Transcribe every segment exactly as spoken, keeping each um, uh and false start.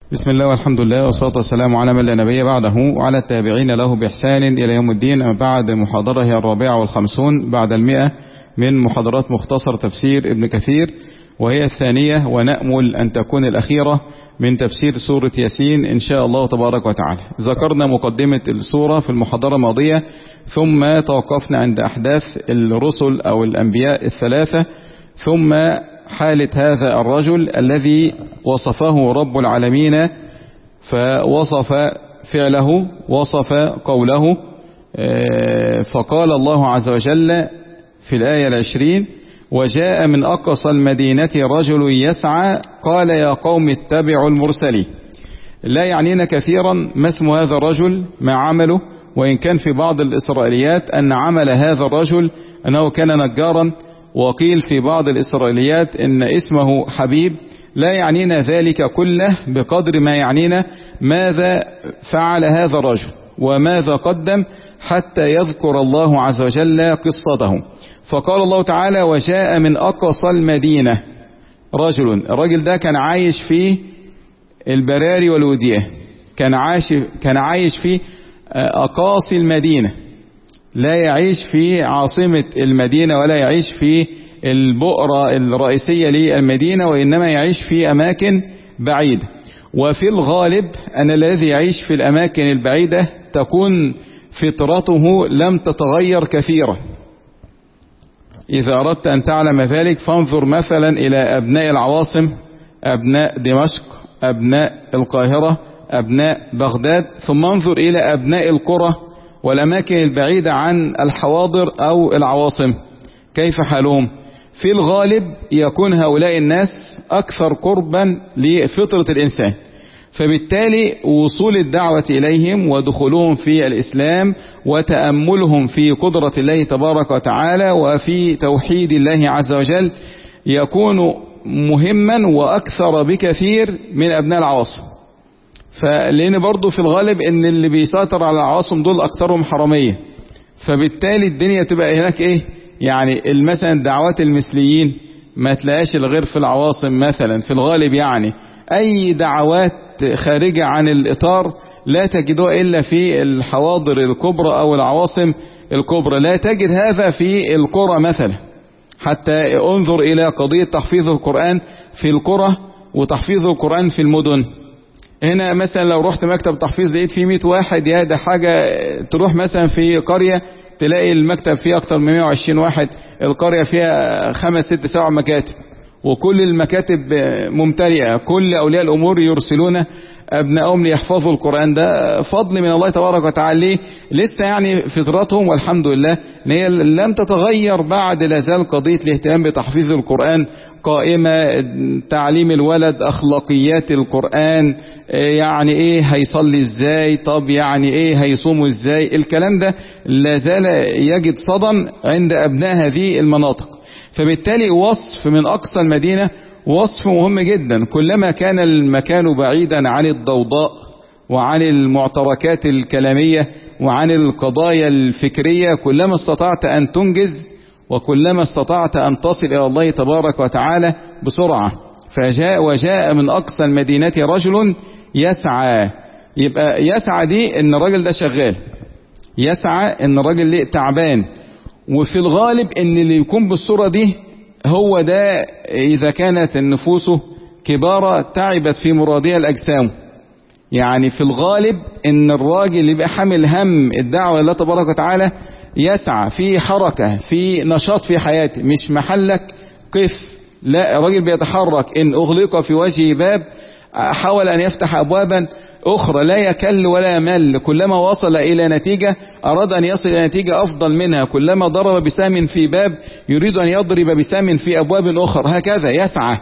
بسم الله والحمد لله والصلاة والسلام على من لا نبي بعده وعلى التابعين له بإحسان إلى يوم الدين. أما بعد، محاضرة هي الرابعة والخمسون بعد المئة من محاضرات مختصر تفسير ابن كثير، وهي الثانية ونأمل أن تكون الأخيرة من تفسير سورة ياسين إن شاء الله تبارك وتعالى. ذكرنا مقدمة السورة في المحاضرة الماضية، ثم توقفنا عند أحداث الرسل أو الأنبياء الثلاثة، ثم حالة هذا الرجل الذي وصفه رب العالمين، فوصف فعله وصف قوله، فقال الله عز وجل في الآية العشرين: وجاء من أقصى المدينة رجل يسعى قال يا قوم اتبعوا المرسلين. لا يعنينا كثيرا ما اسم هذا الرجل، ما عمله، وإن كان في بعض الإسرائيليات أن عمل هذا الرجل أنه كان نجارا، وقيل في بعض الإسرائيليات إن اسمه حبيب. لا يعنينا ذلك كله بقدر ما يعنينا ماذا فعل هذا الرجل وماذا قدم حتى يذكر الله عز وجل قصته. فقال الله تعالى: وجاء من أقصى المدينة رجل. الرجل ده كان عايش في البراري والودية، كان عايش كان عايش في أقاصي المدينة، لا يعيش في عاصمة المدينة ولا يعيش في البؤرة الرئيسية للمدينة، وإنما يعيش في أماكن بعيدة. وفي الغالب أن الذي يعيش في الأماكن البعيدة تكون فطرته لم تتغير كثيرا. إذا أردت أن تعلم ذلك فانظر مثلا إلى أبناء العواصم، أبناء دمشق، أبناء القاهرة، أبناء بغداد، ثم انظر إلى أبناء القرى والأماكن البعيدة عن الحواضر أو العواصم، كيف حالهم؟ في الغالب يكون هؤلاء الناس أكثر قربا لفطرة الإنسان، فبالتالي وصول الدعوة إليهم ودخولهم في الإسلام وتأملهم في قدرة الله تبارك وتعالى وفي توحيد الله عز وجل يكون مهما وأكثر بكثير من أبناء العواصم. فلأن برضو في الغالب ان اللي بيسيطر على العواصم دول اكثرهم حرامية، فبالتالي الدنيا تبقى هناك ايه يعني مثلا دعوات المثليين ما تلاقاش الغير في العواصم مثلا في الغالب، يعني اي دعوات خارجة عن الاطار لا تجدها الا في الحواضر الكبرى او العواصم الكبرى، لا تجد هذا في القرى مثلا. حتى انظر الى قضية تحفيظ القرآن في القرى وتحفيظ القرآن في المدن. هنا مثلا لو رحت مكتب تحفيظ لقيت فيه مئة واحد، يا ده حاجة. تروح مثلا في قرية تلاقي المكتب فيه اكتر من مئة وعشرين واحد، القرية فيها خمس ست سبع مكاتب، وكل المكاتب ممتلئة، كل اولياء الامور يرسلون ابنائهم ليحفظوا القرآن. ده فضل من الله تبارك وتعالى، لسه يعني فطرتهم والحمد لله ان هي لم تتغير بعد، لا زال قضية الاهتمام بتحفيظ القرآن قائمة، تعليم الولد اخلاقيات القرآن، يعني ايه هيصلي ازاي، طب يعني ايه هيصوم ازاي، الكلام ده لا زال يجد صدى عند ابناء هذه المناطق. فبالتالي وصف من اقصى المدينة وصف مهم جدا. كلما كان المكان بعيدا عن الضوضاء وعن المعتركات الكلامية وعن القضايا الفكرية، كلما استطعت أن تنجز وكلما استطعت أن تصل إلى الله تبارك وتعالى بسرعة. فجاء وجاء من أقصى المدينة رجل يسعى. يبقى يسعى دي إن الراجل ده شغال، يسعى إن الراجل ده تعبان. وفي الغالب إن اللي يكون بالصورة دي هو ده إذا كانت النفوس كبارة تعبت في مرادها الأجسام. يعني في الغالب إن الراجل اللي يبقى حامل هم الدعوة لله تبارك وتعالى يسعى في حركة، في نشاط في حياته، مش محلك قف، لا، الراجل بيتحرك. إن أغلق في وجهه باب حاول أن يفتح أبوابا أخرى، لا يكل ولا يمل. كلما وصل إلى نتيجة أراد أن يصل إلى نتيجة أفضل منها، كلما ضرب بسام في باب يريد أن يضرب بسام في أبواب أخرى، هكذا يسعى.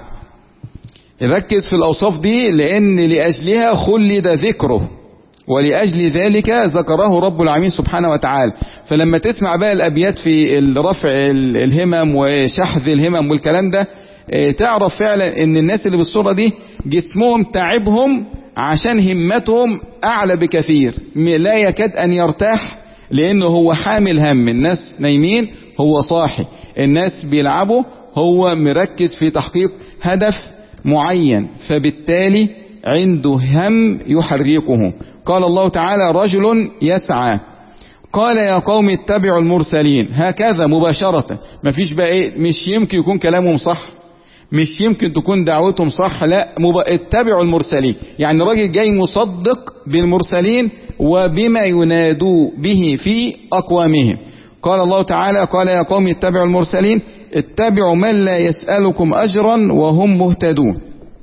ركز في الأوصاف دي لأن لأجلها خلد ذكره، ولأجل ذلك ذكره رب العالمين سبحانه وتعالى. فلما تسمع بقى الأبيات في رفع الهمم وشحذ الهمم والكلام ده، تعرف فعلا ان الناس اللي بالصورة دي جسمهم تعبهم عشان همتهم اعلى بكثير، لا يكاد ان يرتاح لانه هو حامل هم. الناس نايمين هو صاحي، الناس بيلعبوا هو مركز في تحقيق هدف معين. فبالتالي عنده هم يحركه. قال الله تعالى رجل يسعى، قال يا قوم اتبعوا المرسلين، هكذا مباشرة. مفيش بقى ايه، مش يمكن يكون كلامهم صح، مش يمكن تكون دعوتهم صح، لا مب... اتبعوا المرسلين. يعني راجل جاي مصدق بالمرسلين وبما ينادوا به في أقوامهم. قال الله تعالى قال يا قوم اتبعوا المرسلين، اتبعوا من لا يسألكم أجرا وهم مهتدون.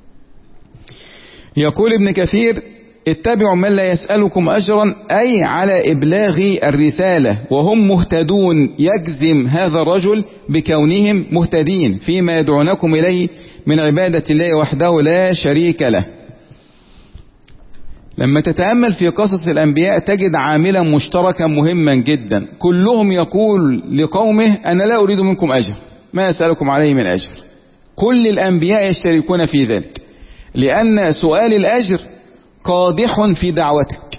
يقول ابن كثير اتبعوا من لا يسألكم أجرا أي على إبلاغ الرسالة وهم مهتدون، يجزم هذا الرجل بكونهم مهتدين فيما يدعونكم إليه من عبادة الله وحده لا شريك له. لما تتأمل في قصص الأنبياء تجد عاملا مشتركا مهما جدا، كلهم يقول لقومه أنا لا أريد منكم أجر، ما أسألكم عليه من أجر. كل الأنبياء يشتركون في ذلك، لأن سؤال الأجر قادح في دعوتك،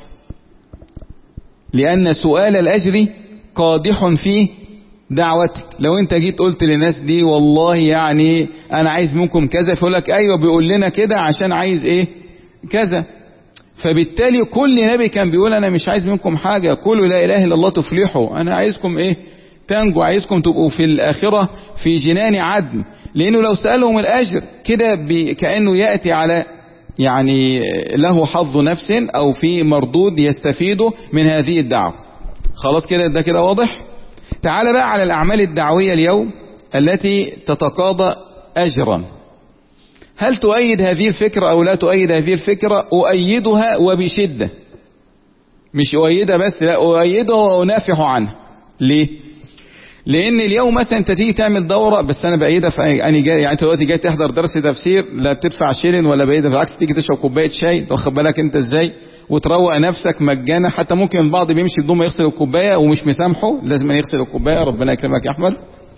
لأن سؤال الأجر قادح في دعوتك. لو انت جيت قلت للناس دي والله يعني أنا عايز منكم كذا، فيقول لك أيوة بيقول لنا كده عشان عايز إيه كذا. فبالتالي كل نبي كان بيقول أنا مش عايز منكم حاجة، قولوا لا إله إلا الله تفلحوا، أنا عايزكم إيه تنجو، عايزكم تبقوا في الآخرة في جنان عدن. لأنه لو سألهم الأجر كده كأنه يأتي على يعني له حظ نفس أو في مردود يستفيده من هذه الدعوة. خلاص كده ده كده واضح. تعال بقى على الأعمال الدعوية اليوم التي تتقاضى أجرا. هل تؤيد هذه الفكرة أو لا تؤيد هذه الفكرة؟ أؤيدها وبشدة، مش أؤيدها بس، لا أؤيدها وأنافح عنها. ليه؟ لأن اليوم مثلا أنت تيجي تعمل دورة، بس أنا بأيدها في أنا جاي يعني أنت دلوقتي جاي تحضر درس تفسير لا بتدفع شيلن ولا بأيدها، بالعكس تيجي تشرب كوباية شاي تاخد بالك أنت إزاي وتروق نفسك مجانا. حتى ممكن البعض بيمشي بدون ما يغسل الكوباية ومش مسامحه، لازم يغسل الكوباية، ربنا يكرمك يا أحمد.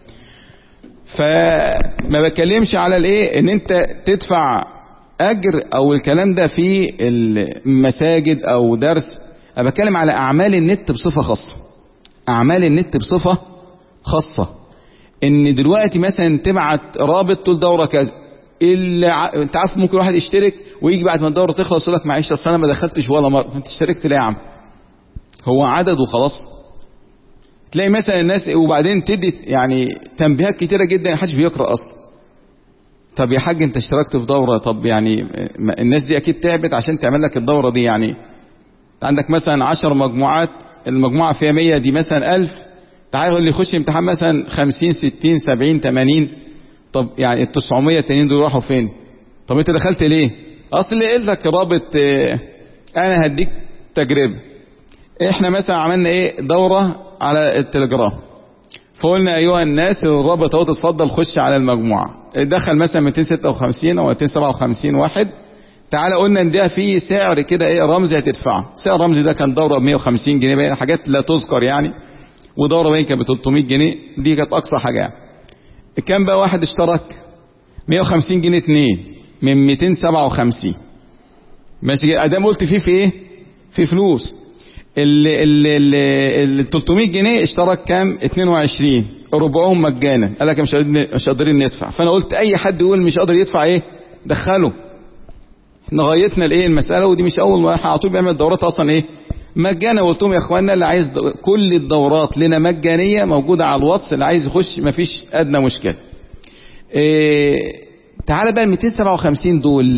فما بتكلمش على الايه ان انت تدفع اجر او الكلام ده في المساجد او درس، انا بتكلم على اعمال النت بصفة خاصة. اعمال النت بصفة خاصة ان دلوقتي مثلا تبعت رابط طول دورة كذا، اللي ع... انت عارف ممكن واحد يشترك ويجي بعد ما الدورة تخلص يقول لك معلش اصل انا ما دخلتش ولا مرة. انت اشتركت ليه يا عم؟ هو عدد وخلاص. تلاقي مثلا الناس وبعدين تدي يعني تنبيهات كتيرة جدا محدش بيقرأ اصلا. طب يا حاج انت اشتركت في دورة، طب يعني الناس دي اكيد تعبت عشان تعمل لك الدورة دي. يعني عندك مثلا عشر مجموعات، المجموعة فيها مية، دي مثلا الف، تعال اللي يخش امتحان مثلا خمسين ستين سبعين تمانين، طب يعني التسعمية التانيين دول راحوا فين؟ طب انت دخلت ليه؟ اصل اللي قلت لك رابط اه انا هديك تجربة. احنا مثلا عملنا ايه دورة على التليجرام، فقلنا ايها الناس الرابط اهو تتفضل خش على المجموعة. دخل مثلا مئتين وستة وخمسين او مئتين وسبعة وخمسين واحد، تعالى قلنا ان ده فيه سعر كده ايه رمزي هتدفعه. سعر رمزي ده كان دورة ب مئة وخمسين جنيه باين، حاجات لا تذكر يعني، ودورة باين كانت ب تلتمية جنيه، دي كانت اقصى حاجة يعني. كان بقى واحد اشترك مئة وخمسين جنيه اتنين من مئتين وسبعة وخمسين ماشي. ادام قلت فيه في ايه في فلوس. ال ال ال ال تلتمية جنيه اشترك كام اتنين وعشرين، ربعهم مجانا. قال لك مش مش قادرين ندفع. فانا قلت اي حد يقول مش قادر يدفع ايه دخله. احنا غايتنا الايه المساله، ودي مش اول ما على طول بيعمل دورات اصلا ايه مجانا. قلت لهم يا اخوانا اللي عايز كل الدورات لنا مجانيه موجوده على الواتس، اللي عايز يخش مفيش ادنى مشكله. إيه تعالى بقى ال مئتين وسبعة وخمسين دول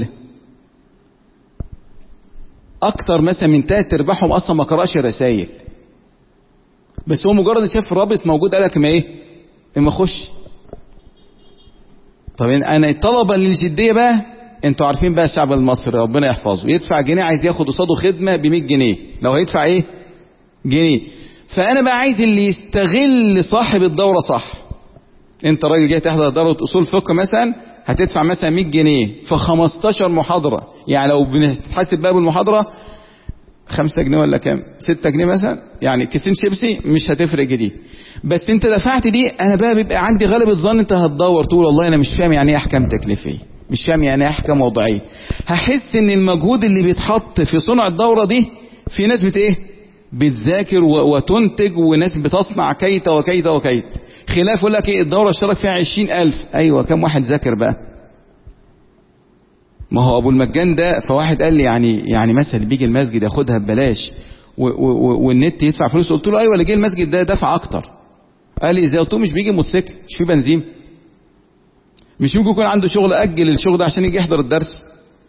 اكثر مثلا من تلات ارباعهم اصلا ما قراش رسائل، بس هو مجرد شاف رابط موجود قال لك ما ايه ما اخش. طب انا طلبا للجديه بقى، انتوا عارفين بقى الشعب المصري ربنا يحفظه يدفع جنيه عايز ياخد قصاده خدمه ب مية جنيه، لو هيدفع ايه جنيه. فانا بقى عايز اللي يستغل صاحب الدوره صح. انت راجل جاي تحضر دوره اصول فقه مثلا، هتدفع مثلا مية جنيه في خمستاشر محاضرة، يعني لو بنتحسب بقى بالمحاضرة خمسة جنيه ولا كام ستة جنيه مثلا، يعني كيسين شيبسي مش هتفرق جديد. بس انت دفعت دي، انا بقى بيبقى عندي غالبة ظن انت هتدور تقول والله انا مش فاهم يعني ايه احكام تكليفية، مش فاهم يعني ايه احكام وضعية. هحس ان المجهود اللي بيتحط في صنع الدورة دي، في ناس بت ايه بتذاكر وتنتج، وناس بتصنع كيت وكيت وكيت. خلاف يقول لك ايه الدورة اشترك فيها عشرين الف، ايوه كم واحد ذاكر بقى؟ ما هو ابو المجان ده، فواحد قال لي يعني يعني مثلا بيجي المسجد ياخدها ببلاش والنت يدفع فلوس. قلت له ايوه، اللي جه المسجد ده دفع اكتر. قال لي ازاي؟ قلت له مش بيجي موتوسيكل، مش في بنزين، مش ممكن يكون عنده شغل اجل الشغل ده عشان يجي يحضر الدرس.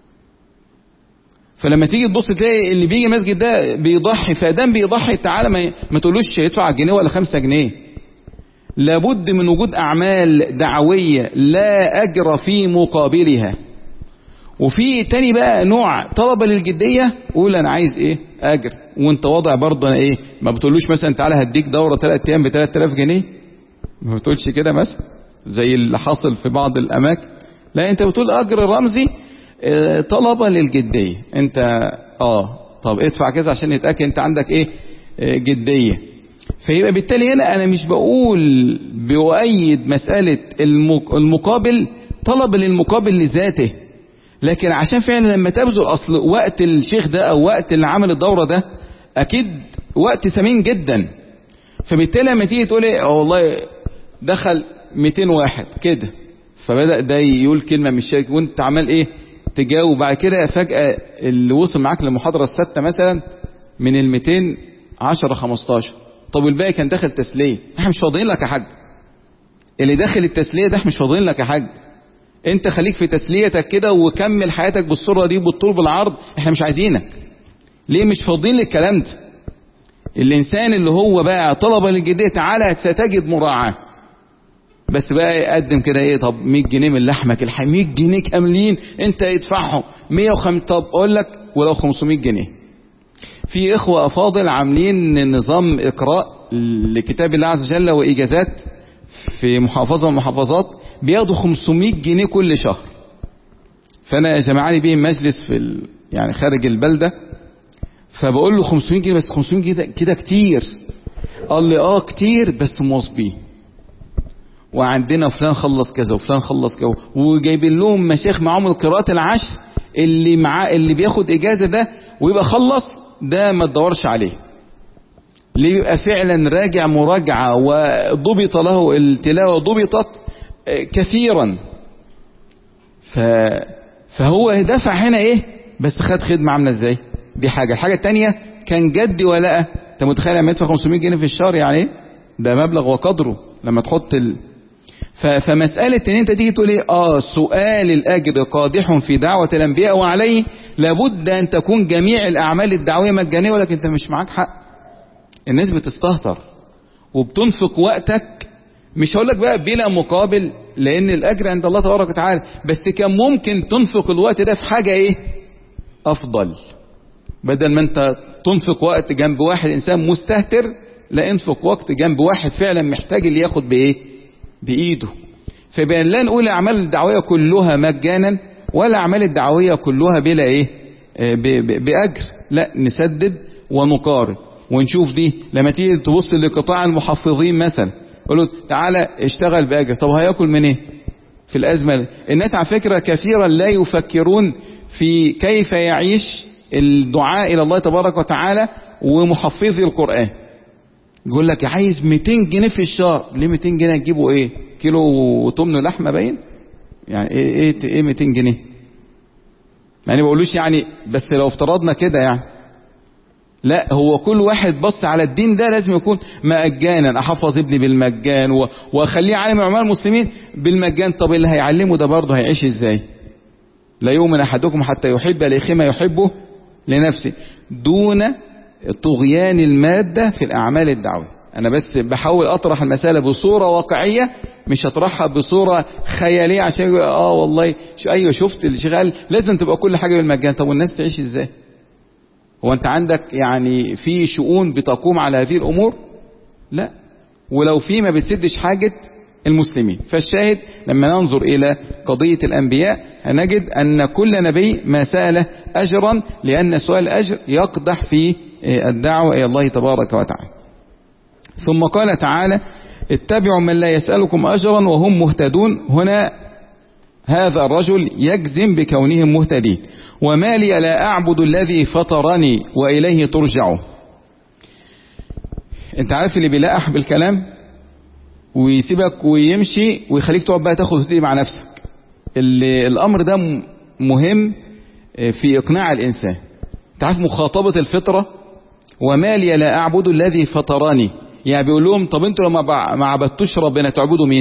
فلما تيجي تبص تلاقي اللي بيجي المسجد ده بيضحي، فادام بيضحي تعالى ما, ما تقولوش يدفع جنيه ولا خمسة جنيه. لابد من وجود اعمال دعويه لا اجر في مقابلها. وفي تاني بقى نوع طلبه للجديه، قول انا عايز ايه؟ اجر. وانت واضع برضه انا ايه، ما بتقولوش مثلا تعالى هديك دوره ثلاث ايام ب ثلاثة آلاف جنيه، ما بتقولش كده مثلا زي اللي حاصل في بعض الاماكن. لا، انت بتقول اجر رمزي اه طلبه للجديه. انت اه طب ادفع كذا عشان يتاكد انت عندك ايه؟ اه جديه. فيبقى بالتالي هنا انا مش بقول بؤيد مساله المقابل، طلب للمقابل لذاته، لكن عشان فعلا لما تبذل، اصل وقت الشيخ ده او وقت اللي عمل الدوره ده اكيد وقت ثمين جدا. فبالتالي لما تيجي تقول ايه والله دخل مئتين واحد كده، فبدا ده يقول كلمه من الشركه وانت عمال ايه تجاوب، بعد كده فجاه اللي وصل معاك للمحاضره السادسه مثلا من ال مئتين عشرة خمستاشر، طب والباقي كان داخل تسليه. احنا مش فاضيين لك يا حاج، اللي داخل التسليه ده احنا مش فاضيين لك يا حاج، انت خليك في تسليتك كده وكمل حياتك بالصوره دي بالطول بالعرض، احنا مش عايزينك. ليه مش فاضيين للكلام ده؟ الانسان اللي هو بقى طلبه للجديه تعالى ستجد مراعاه، بس بقى يقدم كده ايه، طب مية جنيه من لحمك الحي، مية جنيه كاملين انت ادفعهم، مية وخمسين، طب اقول لك ولو خمسمية جنيه. في اخوه افاضل عاملين نظام اقراء لكتاب الله عز وجل واجازات في محافظه من المحافظات، بياخدوا خمسمية جنيه كل شهر. فانا جمعاني بيه مجلس في ال... يعني خارج البلده، فبقول له خمسمية جنيه بس، خمسمية جنيه كده كتير. قال لي اه كتير بس مواظبين، وعندنا فلان خلص كذا وفلان خلص كذا، وجايبين لهم مشايخ معاهم القراءات العشر، اللي معاه اللي بياخد اجازه ده ويبقى خلص ده ما تدورش عليه، اللي بيبقى فعلا راجع مراجعه وضبط له التلاوه ضبطت كثيرا. ف... فهو دفع هنا ايه بس خد خدمه عامله ازاي. دي حاجه. الحاجه الثانيه كان جدي ولا انت متخيل لما يدفع خمسمية جنيه في الشهر يعني ده مبلغ وقدره لما تحط ال... ف... فمساله ان انت تيجي تقول ايه اه سؤال الاجر قادح في دعوه الانبياء وعليه لابد ان تكون جميع الاعمال الدعويه مجانيه، ولكن انت مش معاك حق. الناس بتستهتر وبتنفق وقتك، مش هقول لك بقى بلا مقابل لان الاجر عند الله تبارك وتعالى، بس كان ممكن تنفق الوقت ده في حاجه ايه افضل، بدل ما انت تنفق وقت جنب واحد انسان مستهتر، لا انفق وقت جنب واحد فعلا محتاج اللي ياخد بايه بايده. فبين لا نقول الاعمال الدعويه كلها مجانا ولا الاعمال الدعويه كلها بلا ايه باجر، لا نسدد ونقارن ونشوف. دي لما تيجي تبص لقطاع المحفظين مثلا قول له تعالى اشتغل باجر، طب هياكل من ايه في الازمه؟ الناس على فكره كثيرا لا يفكرون في كيف يعيش الدعاء الى الله تبارك وتعالى ومحفظي القران. يقول لك عايز مئتين جنيه في الشهر، ليه مئتين جنيه تجيبوا ايه؟ كيلو تمن لحمه باين؟ يعني ايه ايه ايه مئتين جنيه؟ يعني ما بقولوش يعني، بس لو افترضنا كده يعني لا، هو كل واحد بص على الدين ده لازم يكون مجانا، احفظ ابني بالمجان واخليه عالم علماء المسلمين بالمجان. طب اللي هيعلمه ده برضه هيعيش ازاي؟ لا يؤمن احدكم حتى يحب لاخيه ما يحبه لنفسه، دون طغيان الماده في الاعمال الدعويه. انا بس بحاول اطرح المساله بصوره واقعيه، مش هطرحها بصوره خياليه عشان اه والله شو ايوه شفت اللي شغال لازم تبقى كل حاجه بالمجان. طب والناس تعيش ازاي؟ هو انت عندك يعني في شؤون بتقوم على هذه الامور؟ لا، ولو في ما بتسدش حاجة المسلمين. فالشاهد لما ننظر الى قضية الانبياء هنجد ان كل نبي ما سأل اجرا، لان سؤال الاجر يقدح في الدعوة الى الله تبارك وتعالى. ثم قال تعالى اتبعوا من لا يسألكم اجرا وهم مهتدون. هنا هذا الرجل يجزم بكونهم مهتدين. وما لي لا أعبد الذي فطرني وإليه ترجعون. انت عارف اللي بيلقح بالكلام ويسيبك ويمشي ويخليك تقعد بقى تاخد هدي مع نفسك، اللي الأمر ده مهم في إقناع الإنسان. تعرف مخاطبة الفطرة، وما لي لا أعبد الذي فطرني. يعني بيقول لهم طب انتوا لما ما عبدتوش ربنا تعبدوا مين؟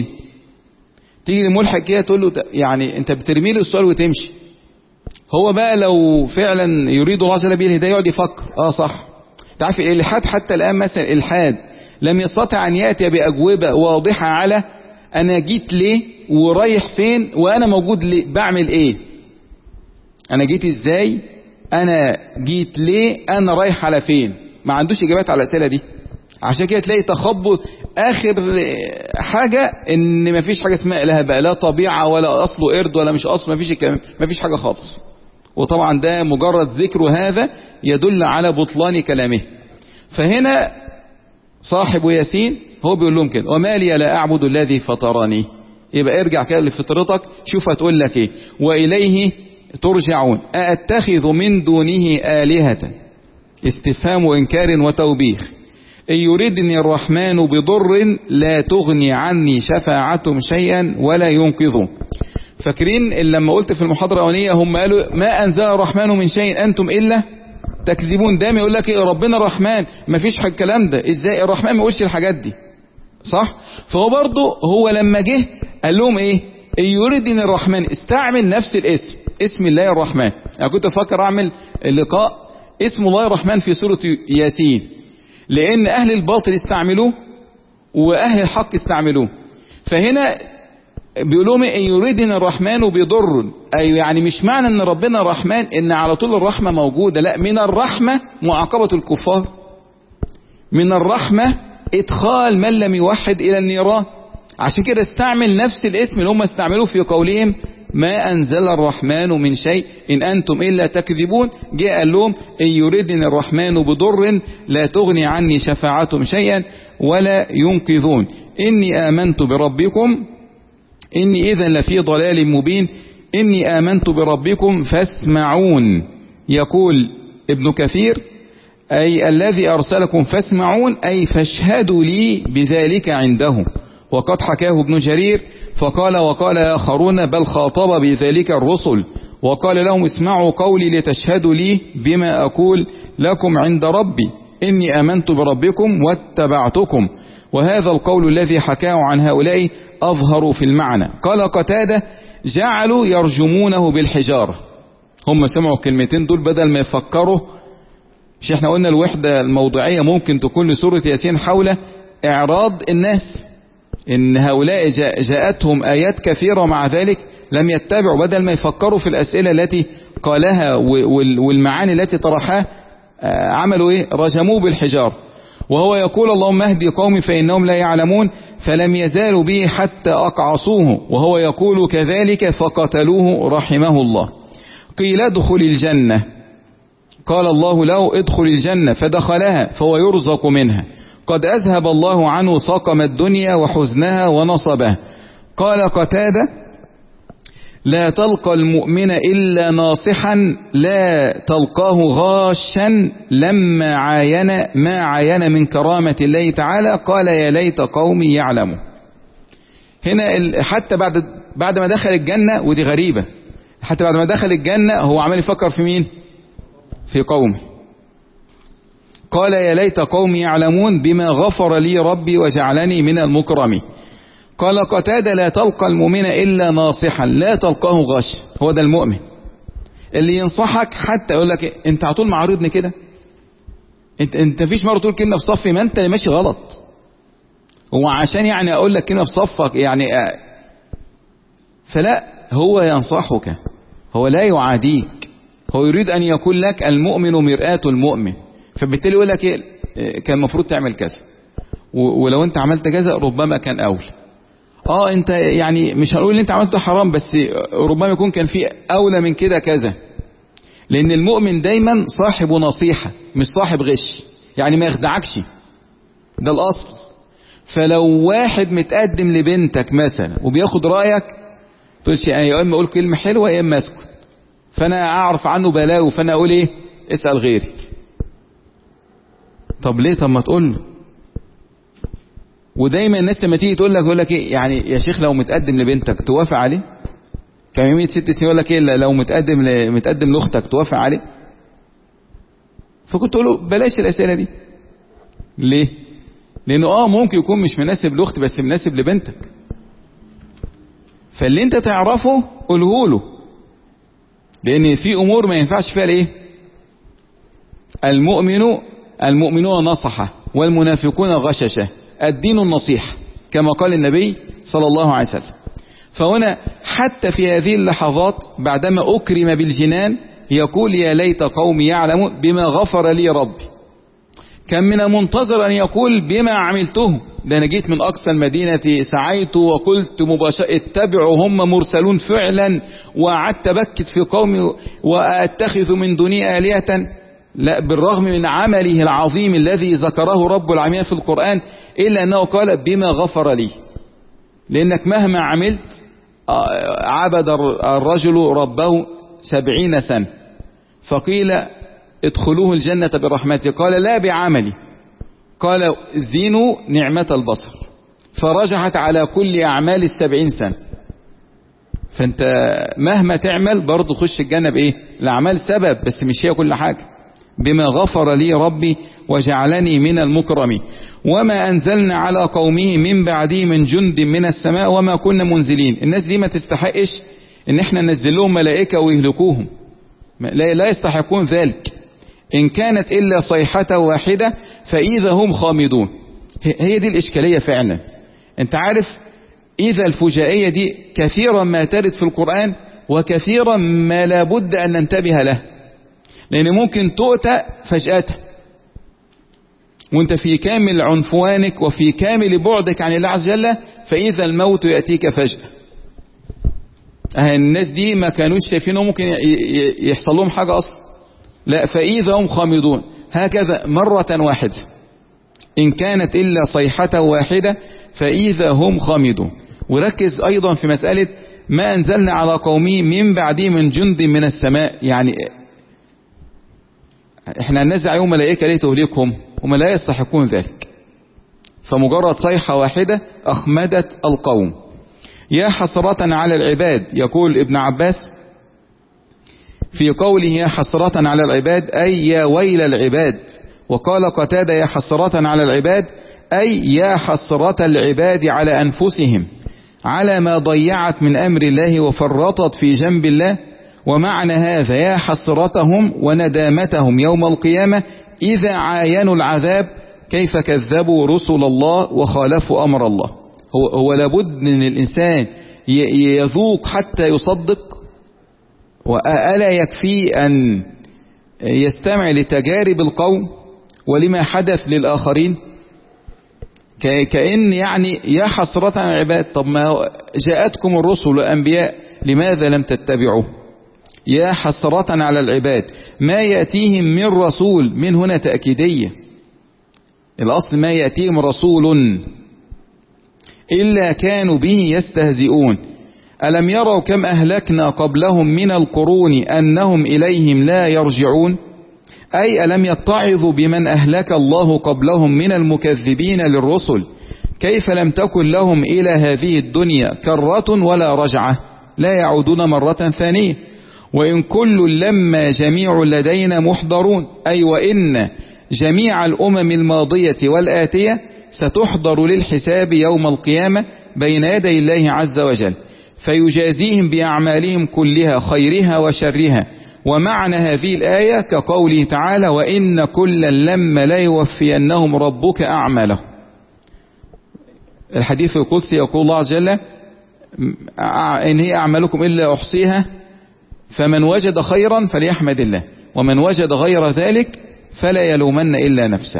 تيجي الملحد كده تقول له يعني انت بترمي له السؤال وتمشي. هو بقى لو فعلا يريد الله جل به الهداية يقعد يفكر اه صح. تعرف الإلحاد حتى الآن مثلا الإلحاد لم يستطع أن يأتي بأجوبة واضحة على أنا جيت ليه ورايح فين وأنا موجود ليه، بعمل إيه، أنا جيت إزاي، أنا جيت ليه، أنا رايح على فين. ما عندوش إجابات على الأسئلة دي. عشان كده تلاقي تخبط آخر حاجة إن ما فيش حاجة اسمها إله بقى، لا طبيعة ولا أصله قرد ولا مش أصله، ما فيش الكلام، ما فيش حاجة خالص. وطبعا ده مجرد ذكر هذا يدل على بطلان كلامه. فهنا صاحب ياسين هو بيقول لهم كده وما لي لا أعبد الذي فطرني. يبقى ارجع كده لفطرتك شوف هتقول لك ايه. وإليه ترجعون أأتخذ من دونه آلهة، استفهام إنكار وتوبيخ. إن يردني الرحمن بضر لا تغني عني شفاعتهم شيئا ولا ينقذون. فاكرين لما قلت في المحاضرة الأولانية هم قالوا ما أنزل الرحمن من شيء أنتم إلا تكذبون. دايما يقول لك إيه ربنا الرحمن، ما فيش الكلام ده، إزاي الرحمن ما يقولش الحاجات دي صح. فهو برضو هو لما جه قال لهم إيه إن يردني الرحمن، استعمل نفس الاسم، اسم الله الرحمن. أنا كنت أفكر أعمل اللقاء اسم الله الرحمن في سورة ياسين، لأن أهل الباطل استعملوه وأهل الحق استعملوه. فهنا بيقولوا إن يريدني الرحمن بضر، أي يعني مش معنى أن ربنا رحمن إن على طول الرحمة موجودة، لا، من الرحمة معاقبة الكفار، من الرحمة إدخال من لم يوحد إلى النيران. عشان كده استعمل نفس الاسم اللي هم استعملوه في قولهم ما أنزل الرحمن من شيء إن أنتم إلا تكذبون. جاء قال لهم إن يردني الرحمن بضر لا تغني عني شفاعتهم شيئا ولا ينقذون. إني آمنت بربكم إني إذا لفي ضلال مبين. إني آمنت بربكم فاسمعون. يقول ابن كثير أي الذي أرسلكم فاسمعون، أي فاشهدوا لي بذلك عنده. وقد حكاه ابن جرير فقال وقال آخرون بل خاطب بذلك الرسل وقال لهم اسمعوا قولي لتشهدوا لي بما أقول لكم عند ربي إني آمنت بربكم واتبعتكم. وهذا القول الذي حكاه عن هؤلاء أظهر في المعنى. قال قتادة جعلوا يرجمونه بالحجارة. هم سمعوا الكلمتين دول بدل ما يفكروا. مش احنا قلنا الوحدة الموضوعية ممكن تكون لسورة ياسين حول إعراض الناس، إن هؤلاء جاءتهم آيات كثيرة ومع ذلك لم يتبعوا، بدل ما يفكروا في الأسئلة التي قالها والمعاني التي طرحها عملوا إيه؟ رجموه بالحجار. وهو يقول اللهم اهدي قومي فإنهم لا يعلمون فلم يزالوا به حتى أقعصوه. وهو يقول كذلك فقتلوه رحمه الله. قيل ادخل الجنة قال الله له ادخل الجنة فدخلها فهو يرزق منها. قد أذهب الله عنه سقم الدنيا وحزنها ونصبها. قال قتادة لا تلقى المؤمن إلا ناصحا لا تلقاه غاشا لما عاين ما عاين من كرامة الله تعالى. قال يا ليت قومي يعلموا. هنا حتى بعد بعد ما دخل الجنة، ودي غريبة، حتى بعد ما دخل الجنة هو عمال يفكر في مين؟ في قومه. قال يا ليت قومي يعلمون بما غفر لي ربي وجعلني من المكرمين. قال قتادة لا تلقى المؤمن إلا ناصحا لا تلقاه غش. هو ده المؤمن اللي ينصحك حتى يقول لك انت على طول معارضني كده، انت انت فيش مرة تقول كلمة في صفي، ما انت ماشي غلط. هو عشان يعني اقول لك كلمة في صفك يعني اه. فلا، هو ينصحك، هو لا يعاديك، هو يريد ان يقول لك المؤمن مرآة المؤمن. فبالتالي يقول لك ايه كان المفروض تعمل كذا، ولو انت عملت كذا ربما كان اولى. اه انت يعني مش هنقول ان انت عملته حرام، بس ربما يكون كان في اولى من كده كذا. لان المؤمن دايما صاحب نصيحة مش صاحب غش، يعني ما يخدعكش، ده الاصل. فلو واحد متقدم لبنتك مثلا وبياخد رايك تقولش يا اما اقول كلمة حلوة يا اما اسكت، فانا اعرف عنه بلاوي فانا اقول ايه اسأل غيري. طب ليه؟ طب ما تقول له. ودايما الناس لما تيجي تقول لك يقول لك ايه يعني يا شيخ لو متقدم لبنتك توافق عليه؟ كان يومية ست سنين يقول لك ايه لو متقدم ل... متقدم لاختك توافق عليه؟ فكنت اقول له بلاش الاسئله دي. ليه؟ لانه اه ممكن يكون مش مناسب لاختي بس مناسب لبنتك. فاللي انت تعرفه قوله له، لان في امور ما ينفعش فيها الايه؟ المؤمن المؤمنون نصحة والمنافقون غششة، الدين النصيحة كما قال النبي صلى الله عليه وسلم. فهنا حتى في هذه اللحظات بعدما أكرم بالجنان يقول يا ليت قومي يعلموا بما غفر لي ربي. كان من المنتظر أن يقول بما عملته، ده أنا جيت من أقصى المدينة سعيت وقلت مباشرة اتبعوا هم مرسلون فعلا، وقعدت بكت في قومي وأتخذ من دوني آلهة. لا، بالرغم من عمله العظيم الذي ذكره رب العالمين في القرآن إلا أنه قال بما غفر لي. لأنك مهما عملت، عبد الرجل ربه سبعين سنة فقيل ادخلوه الجنة برحمته، قال لا بعملي، قال زينوا نعمة البصر، فرجحت على كل أعمال السبعين سنة. فأنت مهما تعمل برضو خش الجنة بإيه؟ الأعمال سبب بس مش هي كل حاجة. بما غفر لي ربي وجعلني من المكرمين. وما أنزلنا على قومه من بعده من جند من السماء وما كنا منزلين. الناس دي ما تستحقش ان احنا ننزل لهم ملائكة ويهلكوهم، لا, لا يستحقون ذلك. ان كانت الا صيحة واحدة فاذا هم خامدون. هي دي الاشكالية فعلا. انت عارف اذا الفجائية دي كثيرا ما ترد في القرآن وكثيرا ما لابد ان ننتبه له، لان ممكن تؤتى فجأة وانت في كامل عنفوانك وفي كامل بعدك عن الله عز وجل، فإذا الموت يأتيك فجأة. الناس دي ما كانوش شايفينه ممكن يحصل لهم حاجة أصلا، لا، فإذا هم خامدون هكذا مرة واحدة. إن كانت إلا صيحة واحدة فإذا هم خامدون. وركز أيضا في مسألة ما أنزلنا على قومه من بعده من جند من السماء. يعني احنا ننزع يوم ملائكة ليه تهلكهم؟ هم لا يستحقون ذلك. فمجرد صيحة واحدة أخمدت القوم. يا حسرة على العباد، يقول ابن عباس في قوله يا حسرة على العباد أي يا ويل العباد. وقال قتادة يا حسرة على العباد أي يا حسرة العباد على أنفسهم على ما ضيعت من أمر الله وفرطت في جنب الله. ومعنى هذا يا حسرتهم وندامتهم يوم القيامة إذا عاينوا العذاب كيف كذبوا رسل الله وخالفوا أمر الله. هو, هو لابد من الإنسان يذوق حتى يصدق، وألا يكفي أن يستمع لتجارب القوم ولما حدث للآخرين؟ كأن يعني يا حسرة على العباد، طب ما جاءتكم الرسل والأنبياء لماذا لم تتبعوه؟ يا حسرة على العباد ما يأتيهم من رسول، من هنا تأكيدية، الأصل ما يأتيهم رسول إلا كانوا به يستهزئون. ألم يروا كم أهلكنا قبلهم من القرون أنهم إليهم لا يرجعون. أي ألم يتعظوا بمن أهلك الله قبلهم من المكذبين للرسل كيف لم تكن لهم إلى هذه الدنيا كرة ولا رجعة لا يعودون مرة ثانية. وإن كل لما جميع لدينا محضرون. أي وإن جميع الأمم الماضية والآتية ستحضر للحساب يوم القيامة بين يدي الله عز وجل فيجازيهم بأعمالهم كلها خيرها وشرها. ومعنى هذه الآية كقوله تعالى وإن كلا لما لا يوفينهم ربك أعمالهم. الحديث القدسي يقول الله عز وجل إن هي أعمالكم إلا أحصيها فمن وجد خيرا فليحمد الله ومن وجد غير ذلك فلا يلومن إلا نفسه.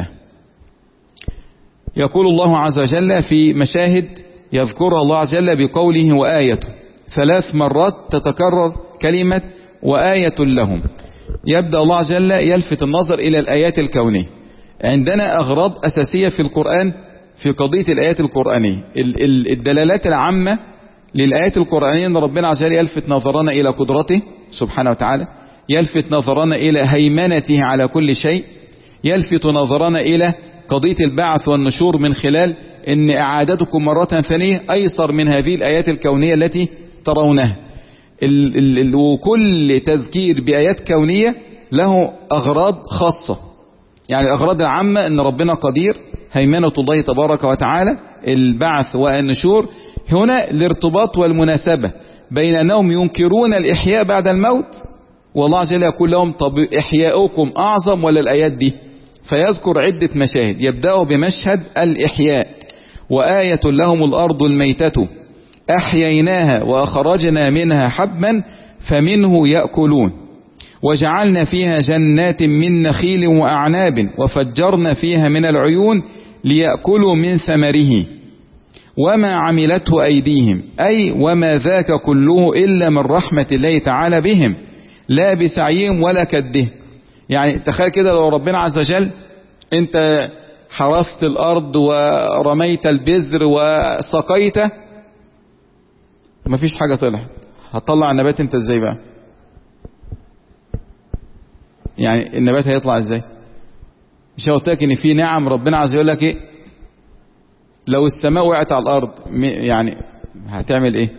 يقول الله عز وجل في مشاهد يذكرها الله عز وجل بقوله وآيته، ثلاث مرات تتكرر كلمة وآية لهم. يبدأ الله عز وجل يلفت النظر إلى الآيات الكونية. عندنا أغراض أساسية في القرآن في قضية الآيات القرآنية. الدلالات العامة للآيات القرآنية أن ربنا عز وجل يلفت نظرنا إلى قدرته سبحانه وتعالى، يلفت نظرنا إلى هيمنته على كل شيء، يلفت نظرنا إلى قضية البعث والنشور من خلال أن إعادتكم مرة ثانية أيسر من هذه الآيات الكونية التي ترونها. ال ال ال وكل تذكير بآيات كونية له أغراض خاصة. يعني الأغراض العامة أن ربنا قدير، هيمنة الله تبارك وتعالى، البعث والنشور. هنا الارتباط والمناسبة بين أنهم ينكرون الإحياء بعد الموت، والله عز وجل يقول لهم طب إحياؤكم أعظم ولا الآيات دي؟ فيذكر عدة مشاهد، يبدأ بمشهد الإحياء: وآية لهم الأرض الميتة أحييناها وأخرجنا منها حبا فمنه يأكلون وجعلنا فيها جنات من نخيل وأعناب وفجرنا فيها من العيون ليأكلوا من ثمره وما عملته أيديهم، أي وما ذاك كله إلا من رحمة الله تعالى بهم لا بسعيهم ولا كده. يعني تخيل كده لو ربنا عز وجل انت حرثت الأرض ورميت البذر وسقيته، مفيش حاجة طلعت، هتطلع النبات انت ازاي بقى؟ يعني النبات هيطلع ازاي؟ مش قلت لك ان في نعم ربنا عز وجل لك ايه؟ لو السماء وقعت على الارض يعني هتعمل ايه؟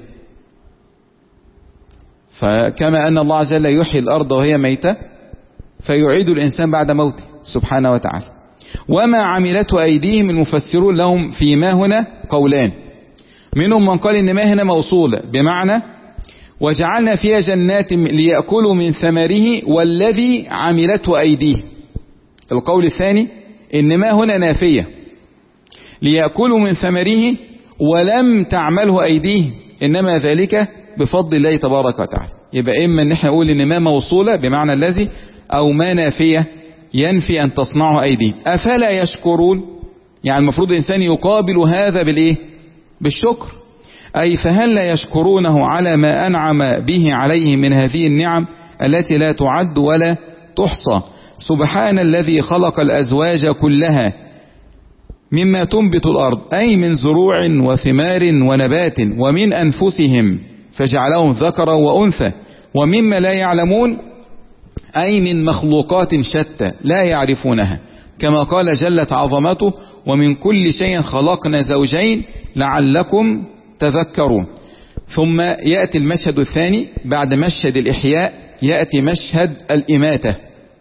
فكما ان الله عز وجل يحيي الارض وهي ميتة فيعيد الانسان بعد موته سبحانه وتعالى. وما عملته ايديهم، المفسرون لهم فيما هنا قولان، منهم من قال ان ما هنا موصولة بمعنى وجعلنا فيها جنات ليأكلوا من ثمره والذي عملته أيديه. القول الثاني إن ما هنا نافية، ليأكلوا من ثمره ولم تعمله أيديه إنما ذلك بفضل الله تبارك وتعالى. يبقى إما إن احنا نقول إن ما موصولة بمعنى الذي، أو ما نافية ينفي أن تصنعه أيديه. أفلا يشكرون، يعني المفروض الإنسان يقابل هذا بالإيه؟ بالشكر. أي فهل لا يشكرونه على ما أنعم به عليه من هذه النعم التي لا تعد ولا تحصى. سبحان الذي خلق الأزواج كلها مما تنبت الأرض، أي من زروع وثمار ونبات، ومن أنفسهم فجعلهم ذكرا وأنثى، ومما لا يعلمون، أي من مخلوقات شتى لا يعرفونها، كما قال جلت عظمته ومن كل شيء خلقنا زوجين لعلكم تذكرون. ثم يأتي المشهد الثاني بعد مشهد الإحياء، يأتي مشهد الإماتة: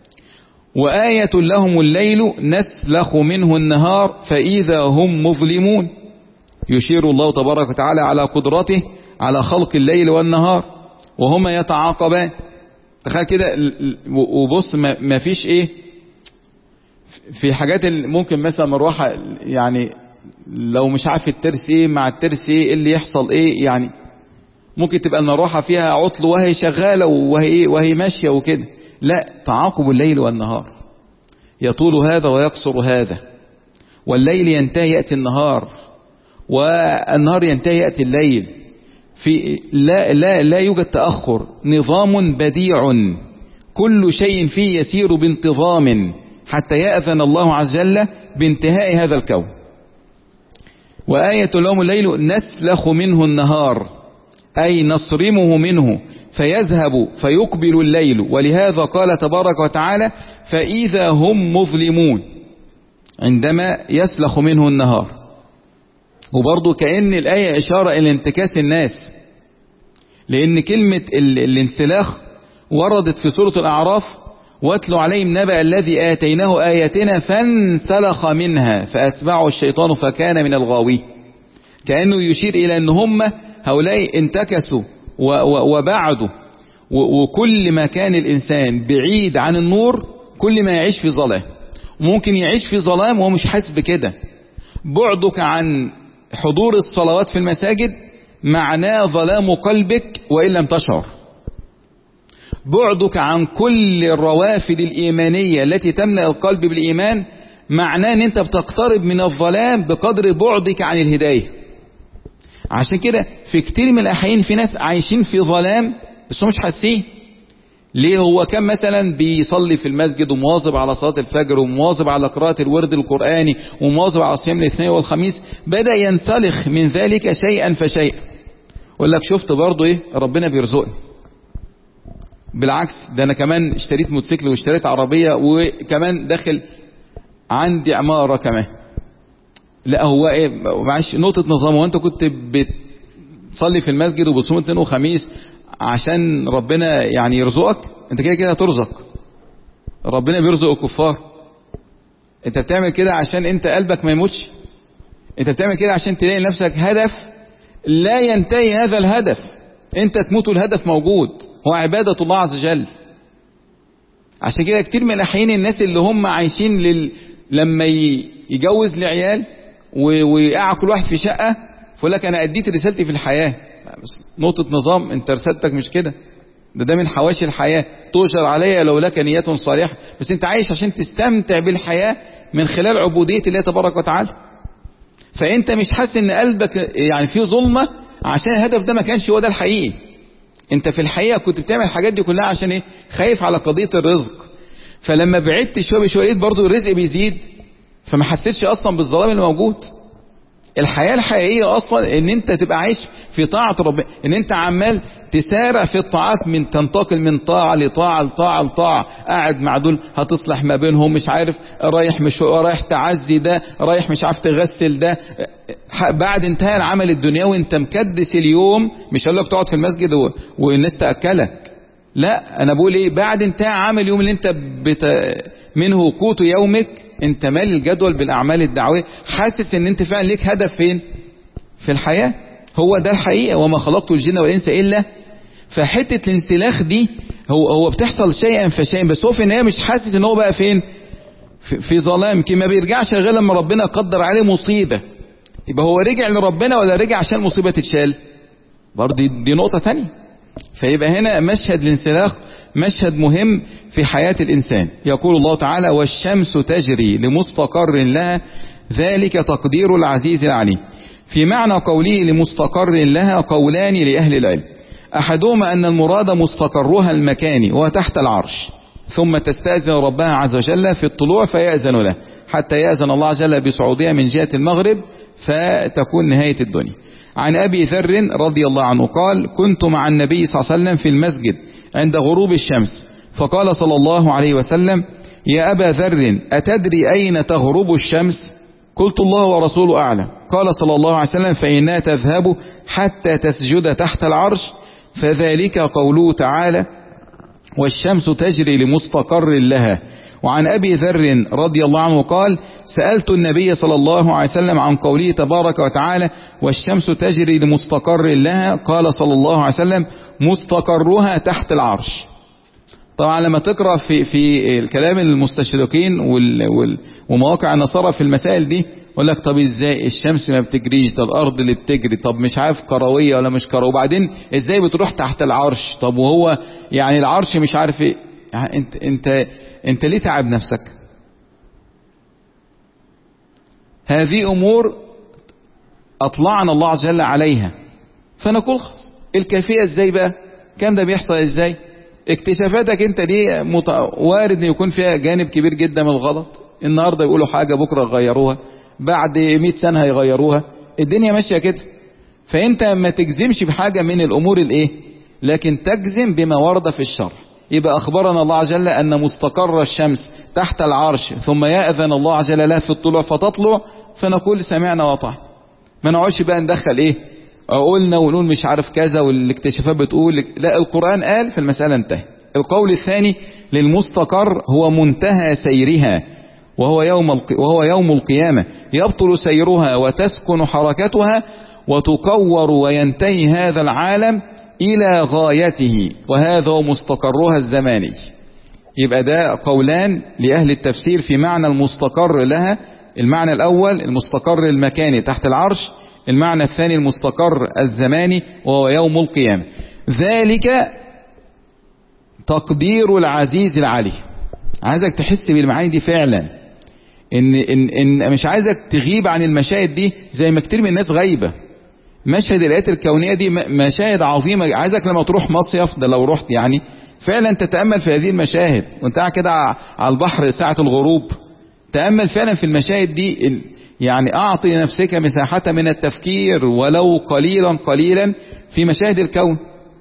وآية لهم الليل نسلخ منه النهار فإذا هم مظلمون. يشير الله تبارك وتعالى على قدرته على خلق الليل والنهار وهما يتعاقبان. تخيل كده وبص ما فيش ايه في حاجات ممكن مثلا مروحة، يعني لو مش عارف الترس ايه مع الترس ايه اللي يحصل ايه، يعني ممكن تبقى المروحة فيها عطل وهي شغالة وهي, وهي ماشية وكده. لا، تعاقب الليل والنهار، يطول هذا ويقصر هذا، والليل ينتهي يأتي النهار، والنهار ينتهي يأتي الليل. في لا, لا, لا يوجد تأخر، نظام بديع كل شيء فيه يسير بانتظام حتى يأذن الله عز وجل بانتهاء هذا الكون. وآية لهم الليل نسلخ منه النهار، أي نصرمه منه فيذهب فيقبل الليل. ولهذا قال تبارك وتعالى فإذا هم مظلمون عندما يسلخ منه النهار. وبرضو كأن الآية إشارة إلى انتكاس الناس، لأن كلمة الانسلاخ وردت في سورة الأعراف: واتلوا عليهم نبأ الذي آتيناه آياتنا فانسلخ منها فأتبعه الشيطان فكان من الغاوين. كأنه يشير إلى أن هم هؤلاء انتكسوا وبعدوا، وكل ما كان الإنسان بعيد عن النور كل ما يعيش في ظلام. ممكن يعيش في ظلام وهو مش حاسس بكده. بعدك عن حضور الصلوات في المساجد معناه ظلام قلبك وإن لم تشعر. بعدك عن كل الروافد الإيمانية التي تملأ القلب بالإيمان معناه أن أنت بتقترب من الظلام بقدر بعدك عن الهداية. عشان كده في كتير من الأحيان في ناس عايشين في ظلام بس هم مش حاسين. ليه؟ هو كان مثلا بيصلي في المسجد ومواظب على صلاة الفجر ومواظب على قراءة الورد القرآني ومواظب على صيام الاثنين والخميس، بدأ ينسلخ من ذلك شيئا فشيئا. يقول لك شفت برضو ايه ربنا بيرزقني، بالعكس ده انا كمان اشتريت موتوسيكل واشتريت عربية وكمان داخل عندي عمارة كمان. لا هو ايه معلش نقطة نظام، وانت كنت بتصلي في المسجد وبصوم اثنين وخميس عشان ربنا يعني يرزقك، انت كده كده هترزق. ربنا بيرزق الكفار. انت بتعمل كده عشان انت قلبك ما يموتش. انت بتعمل كده عشان تلاقي لنفسك هدف لا ينتهي هذا الهدف، انت تموت والهدف موجود، هو عبادة الله عز وجل. عشان كده كتير من الاحيان الناس اللي هم عايشين لل... لما يجوز لعيال ويقع كل واحد في شقة فيقول لك انا اديت رسالتي في الحياة. نقطة نظام، انت رسالتك مش كده، ده ده من حواشي الحياة. تؤجر عليها لو لك نية صالحة، بس انت عايش عشان تستمتع بالحياة من خلال عبودية الله تبارك وتعالى. فانت مش حاسس ان قلبك يعني فيه ظلمة عشان الهدف ده ما كانش هو ده الحقيقي. انت في الحقيقة كنت بتعمل الحاجات دي كلها عشان ايه؟ خايف على قضية الرزق. فلما بعدت شوية بشوية لقيت برضو الرزق بيزيد، فما حسيتش اصلا بالظلام اللي موجود. الحياة الحقيقية اصلا ان انت تبقى عايش في طاعة ربنا، ان انت عمال تسارع في الطاعات، من تنتقل من طاعة لطاعة لطاعة لطاعة، قاعد مع دول هتصلح ما بينهم، مش عارف رايح مش رايح تعزي ده، رايح مش عارف تغسل ده. بعد انتهاء العمل الدنيوي انت مكدس اليوم، مش هقول لك تقعد في المسجد و... والناس تأكلك، لا انا بقول ايه، بعد انتهاء عمل اليوم اللي انت بت... منه قوت يومك، انت مالي الجدول بالاعمال الدعويه، حاسس ان انت فعلا ليك هدف فين في الحياه. هو ده الحقيقه، وما خلقت الجن والانس الا. فحته الانسلاخ دي هو هو بتحصل شيئا فشيئا، بس هو في النهايه مش حاسس ان هو بقى فين في, في ظلام، كي ما بيرجعش غير لما ربنا قدر عليه مصيبه. يبقى هو رجع لربنا ولا رجع عشان المصيبه تتشال؟ برضه دي, دي نقطه تانية. فيبقى هنا مشهد الانسلاخ مشهد مهم في حياة الإنسان. يقول الله تعالى: والشمس تجري لمستقر لها ذلك تقدير العزيز العليم. في معنى قوله لمستقر لها قولان لأهل العلم، أحدهما أن المراد مستقرها المكاني وهو تحت العرش، ثم تستأذن ربها عز وجل في الطلوع فيأذن له، حتى يأذن الله عز وجل بصعودها من جهة المغرب فتكون نهاية الدنيا. عن أبي ذر رضي الله عنه قال: كنت مع النبي صلى الله عليه وسلم في المسجد عند غروب الشمس، فقال صلى الله عليه وسلم: يا أبا ذر أتدري أين تغرب الشمس؟ قلت: الله ورسوله أعلم. قال صلى الله عليه وسلم: فإنها تذهب حتى تسجد تحت العرش، فذلك قوله تعالى: والشمس تجري لمستقر لها. وعن أبي ذر رضي الله عنه قال: سألت النبي صلى الله عليه وسلم عن قوله تبارك وتعالى: والشمس تجري لمستقر لها، قال صلى الله عليه وسلم: مستقرها تحت العرش. طبعا لما تقرأ في في الكلام المستشرقين وال وال ومواقع النصارى في المسائل دي يقول لك: طب ازاي الشمس ما بتجريش؟ طب الارض اللي بتجري، طب مش عارف كرويه ولا مش كرويه، وبعدين ازاي بتروح تحت العرش؟ طب وهو يعني العرش مش عارف ايه. يعني انت انت انت ليه تعب نفسك؟ هذه امور اطلعنا الله عز وجل عليها، فنقول خلاص الكيفيه ازاي بقى؟ كم ده بيحصل ازاي؟ اكتشافاتك انت دي مت... وارد ان يكون فيها جانب كبير جدا من الغلط. النهارده يقولوا حاجه بكره يغيروها، بعد مئة سنه هيغيروها، الدنيا ماشيه كده. فانت ما تجزمش بحاجه من الامور الايه، لكن تجزم بما ورد في الشرع. يبقى اخبرنا الله عز وجل ان مستقر الشمس تحت العرش، ثم يأذن الله عز وجل لها في الطلوع فتطلع، فنقول سمعنا وطعنا. ما نقعدش بقى ندخل ايه قلنا ونقول مش عارف كذا والاكتشافات بتقول، لا، القرآن قال في المسألة انتهى. القول الثاني: للمستقر هو منتهى سيرها، وهو يوم وهو يوم القيامة، يبطل سيرها وتسكن حركتها وتكور وينتهي هذا العالم إلى غايته، وهذا هو مستقرها الزماني. يبقى ده قولان لأهل التفسير في معنى المستقر لها. المعنى الأول المستقر المكاني تحت العرش، المعنى الثاني المستقر الزماني وهو يوم القيامة. ذلك تقدير العزيز العلي. عايزك تحس بالمعاني دي فعلا، إن, إن, إن مش عايزك تغيب عن المشاهد دي زي ما كتير من الناس غايبة. مشهد الآيات الكونية دي مشاهد عظيمة. عايزك لما تروح مصيف، ده لو رحت يعني فعلا تتأمل في هذه المشاهد وانت قاعد كده على البحر ساعة الغروب، تأمل فعلا في المشاهد دي. يعني أعطي نفسك مساحة من التفكير ولو قليلا قليلا في مشاهد الكون.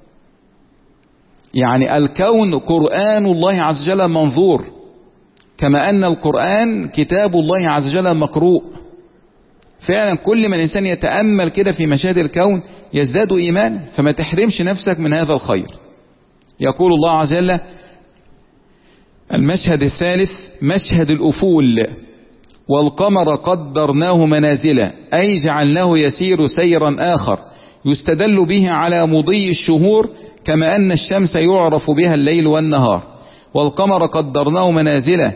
يعني الكون قرآن الله عز وجل منظور، كما أن القرآن كتاب الله عز وجل مقروء. فعلا كل ما الإنسان يتأمل كده في مشاهد الكون يزداد إيمانا، فما تحرمش نفسك من هذا الخير. يقول الله عز وجل: المشهد الثالث مشهد الأفول، والقمر قدرناه منازلا، أي جعلناه يسير سيرا آخر يستدل به على مضي الشهور، كما أن الشمس يعرف بها الليل والنهار. والقمر قدرناه منازلا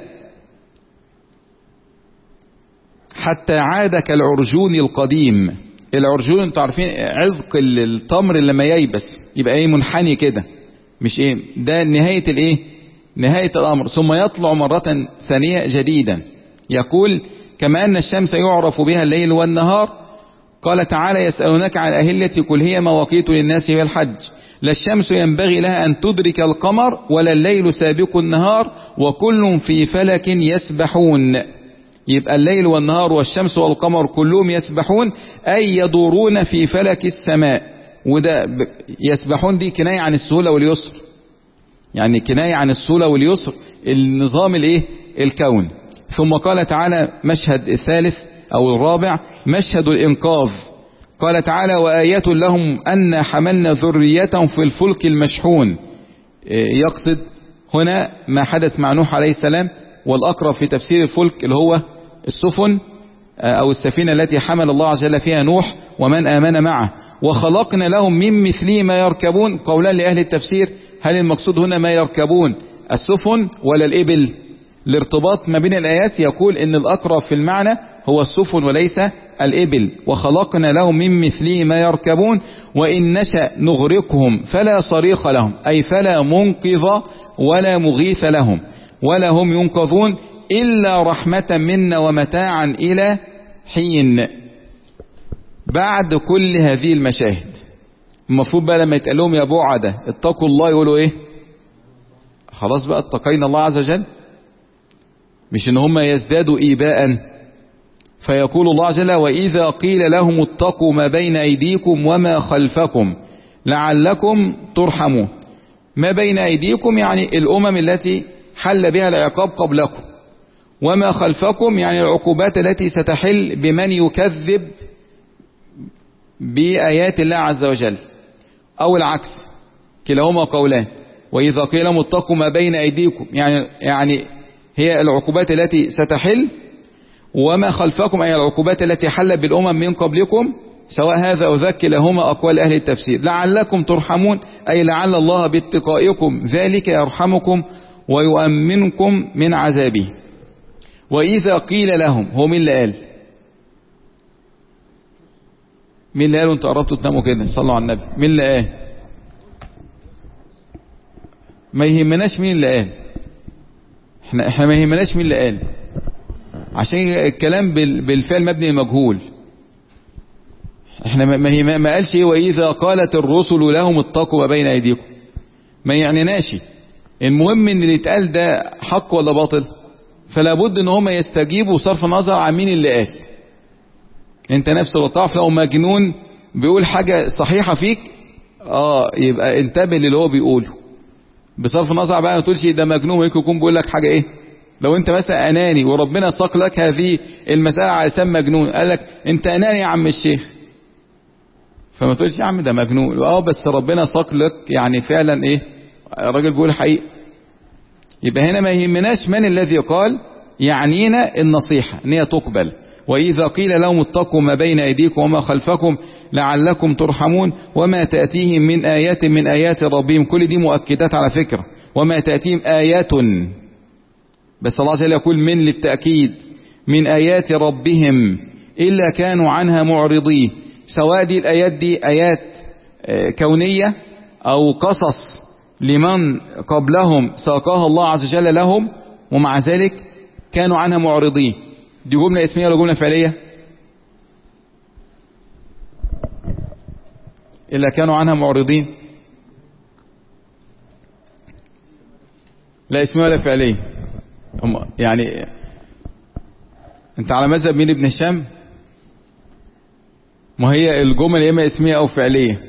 حتى عاد كالعرجون القديم. العرجون انتوا عارفين عزق التمر لما ييبس يبقى ايه؟ منحني كده، مش ايه ده نهاية الايه؟ نهاية الامر، ثم يطلع مرة ثانية جديدا. يقول: كما ان الشمس يعرف بها الليل والنهار. قال تعالى: يسألونك عن أهلة، قل هي مواقيت للناس والحج، لا الشمس ينبغي لها أن تدرك القمر ولا الليل سابق النهار وكل في فلك يسبحون. يبقى الليل والنهار والشمس والقمر كلهم يسبحون، أي يدورون في فلك السماء. وده يسبحون دي كناية عن السهولة واليسر، يعني كناية عن السهولة واليسر النظام الايه؟ الكون. ثم قال تعالى مشهد الثالث أو الرابع مشهد الإنقاذ. قال تعالى: وآية لهم أن حملنا ذريتهم في الفلك المشحون. يقصد هنا ما حدث مع نوح عليه السلام، والأقرب في تفسير الفلك اللي هو السفن أو السفينة التي حمل الله عز وجل فيها نوح ومن آمن معه. وخلقنا لهم من مثله ما يركبون. قولا لأهل التفسير: هل المقصود هنا ما يركبون السفن ولا الإبل؟ الارتباط ما بين الآيات يقول إن الأقرب في المعنى هو السفن وليس الإبل. وخلقنا لهم من مثله ما يركبون وإن نشأ نغرقهم فلا صريخ لهم، أي فلا منقذ ولا مغيث لهم ولا هم ينقذون إلا رحمة منا ومتاعا إلى حين. بعد كل هذه المشاهد المفروض بقى لما يتقال لهم يا بعدة اتقوا الله، يقولوا ايه؟ خلاص بقى اتقينا الله عز وجل، مش ان هم يزدادوا إيباء. فيقول الله عز وجل: وإذا قيل لهم اتقوا ما بين أيديكم وما خلفكم لعلكم ترحمون. ما بين أيديكم يعني الأمم التي حل بها العقاب قبلكم، وما خلفكم يعني العقوبات التي ستحل بمن يكذب بآيات الله عز وجل، أو العكس، كلاهما قولان. وإذا قيل لهم اتقوا ما بين أيديكم يعني يعني هي العقوبات التي ستحل، وما خلفكم أي العقوبات التي حلت بالأمم من قبلكم، سواء هذا أو ذاك كلاهما أقوال أهل التفسير. لعلكم ترحمون أي لعل الله باتقائكم ذلك يرحمكم ويؤمنكم من عذابه. وإذا قيل لهم، هو مين اللي قال؟ مين اللي قال وانتوا قربتوا تناموا كده؟ صلوا على النبي. مين اللي قال؟ ما يهمناش مين اللي قال، احنا احنا ما يهمناش مين اللي قال، عشان الكلام بالفعل مبني مجهول. احنا ما ما قالش ايه وإذا قالت الرسل لهم اتقوا ما بين أيديكم، ما يعنيناش. المهم ان اللي اتقال ده حق ولا باطل، فلا بد ان هم يستجيبوا صرف النظر عن مين اللي قال. انت نفسه تعرف لو مجنون بيقول حاجة صحيحة فيك، اه يبقى انتبه للي هو بيقوله، بصرف النظر بقى ما تقولش ده مجنون ويمكن يكون بيقول لك حاجة ايه. لو انت مثلا اناني وربنا ساق لك هذه المسألة على لسان مجنون، قال لك انت اناني يا عم الشيخ، فما تقولش يا عم ده مجنون، اه بس ربنا ساق لك يعني فعلا ايه، الراجل بيقول حقيقة. يبقى هنا ما يهمناش من الذي قال، يعنينا النصيحة ان هي تقبل. وإذا قيل لهم اتقوا ما بين أيديكم وما خلفكم لعلكم ترحمون وما تأتيهم من آيات من آيات ربهم. كل دي مؤكدات على فكرة، وما تأتيهم آيات، بس الله عز وجل يقول من للتأكيد، من آيات ربهم إلا كانوا عنها معرضين. سواء دي الآيات دي آيات كونية أو قصص لمن قبلهم ساقاها الله عز وجل لهم ومع ذلك كانوا عنها معرضين. دي جملة اسمية ولا جملة فعلية؟ إلا كانوا عنها معرضين. لا اسمية ولا فعلية. يعني انت على مذهب مين ابن هشام؟ ما هي الجمل يا اما اسمية او فعلية.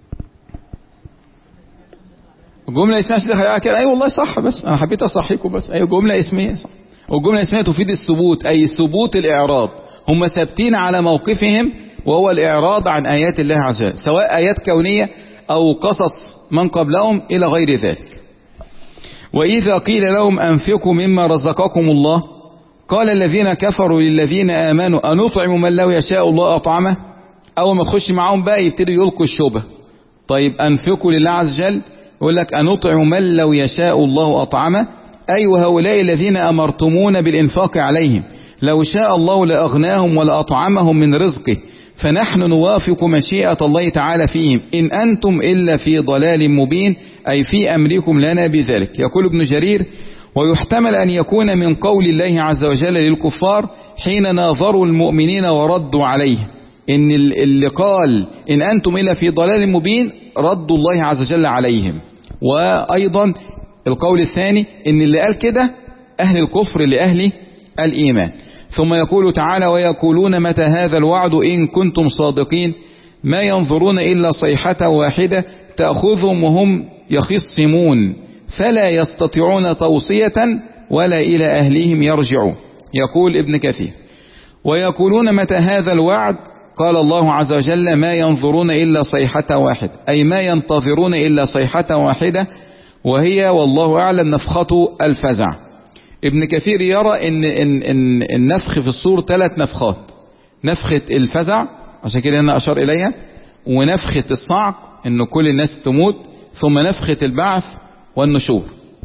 الجملة اسمية عشان دخل كده، اي أيوة والله صح، بس انا حبيت اصحيكم بس. اي أيوة جملة اسمية صح. والجملة الاسمية تفيد الثبوت، أي ثبوت الإعراض. هم ثابتين على موقفهم، وهو الإعراض عن آيات الله عز وجل، سواء آيات كونية أو قصص من قبلهم إلى غير ذلك. وإذا قيل لهم أنفقوا مما رزقكم الله قال الذين كفروا للذين آمنوا أنطعم من لو يشاء الله أطعمه. أول ما تخش معهم بقى يبتدوا يلقوا الشبهة. طيب أنفقوا لله عز وجل، يقول لك أنطعم من لو يشاء الله أطعمه، أي وهؤلاء الذين أمرتمون بالإنفاق عليهم لو شاء الله لأغناهم ولأطعمهم من رزقه، فنحن نوافق مشيئة الله تعالى فيهم إن أنتم إلا في ضلال مبين، أي في أمركم لنا بذلك. يقول ابن جرير: ويحتمل أن يكون من قول الله عز وجل للكفار حين ناظروا المؤمنين وردوا عليه، إن اللي قال إن أنتم إلا في ضلال مبين ردوا الله عز وجل عليهم. وأيضا القول الثاني إن اللي قال كده أهل الكفر لأهل الإيمان. ثم يقول تعالى: ويقولون متى هذا الوعد إن كنتم صادقين، ما ينظرون إلا صيحة واحدة تأخذهم وهم يخصمون فلا يستطيعون توصية ولا إلى أهلهم يرجعون. يقول ابن كثير: ويقولون متى هذا الوعد، قال الله عز وجل: ما ينظرون إلا صيحة واحدة، أي ما ينتظرون إلا صيحة واحدة، وهي والله أعلم نفخة الفزع. ابن كثير يرى إن, إن, إن النفخ في الصور ثلاث نفخات: نفخة الفزع عشان كده أنا أشار إليها، ونفخة الصعق إن كل الناس تموت، ثم نفخة البعث والنشور.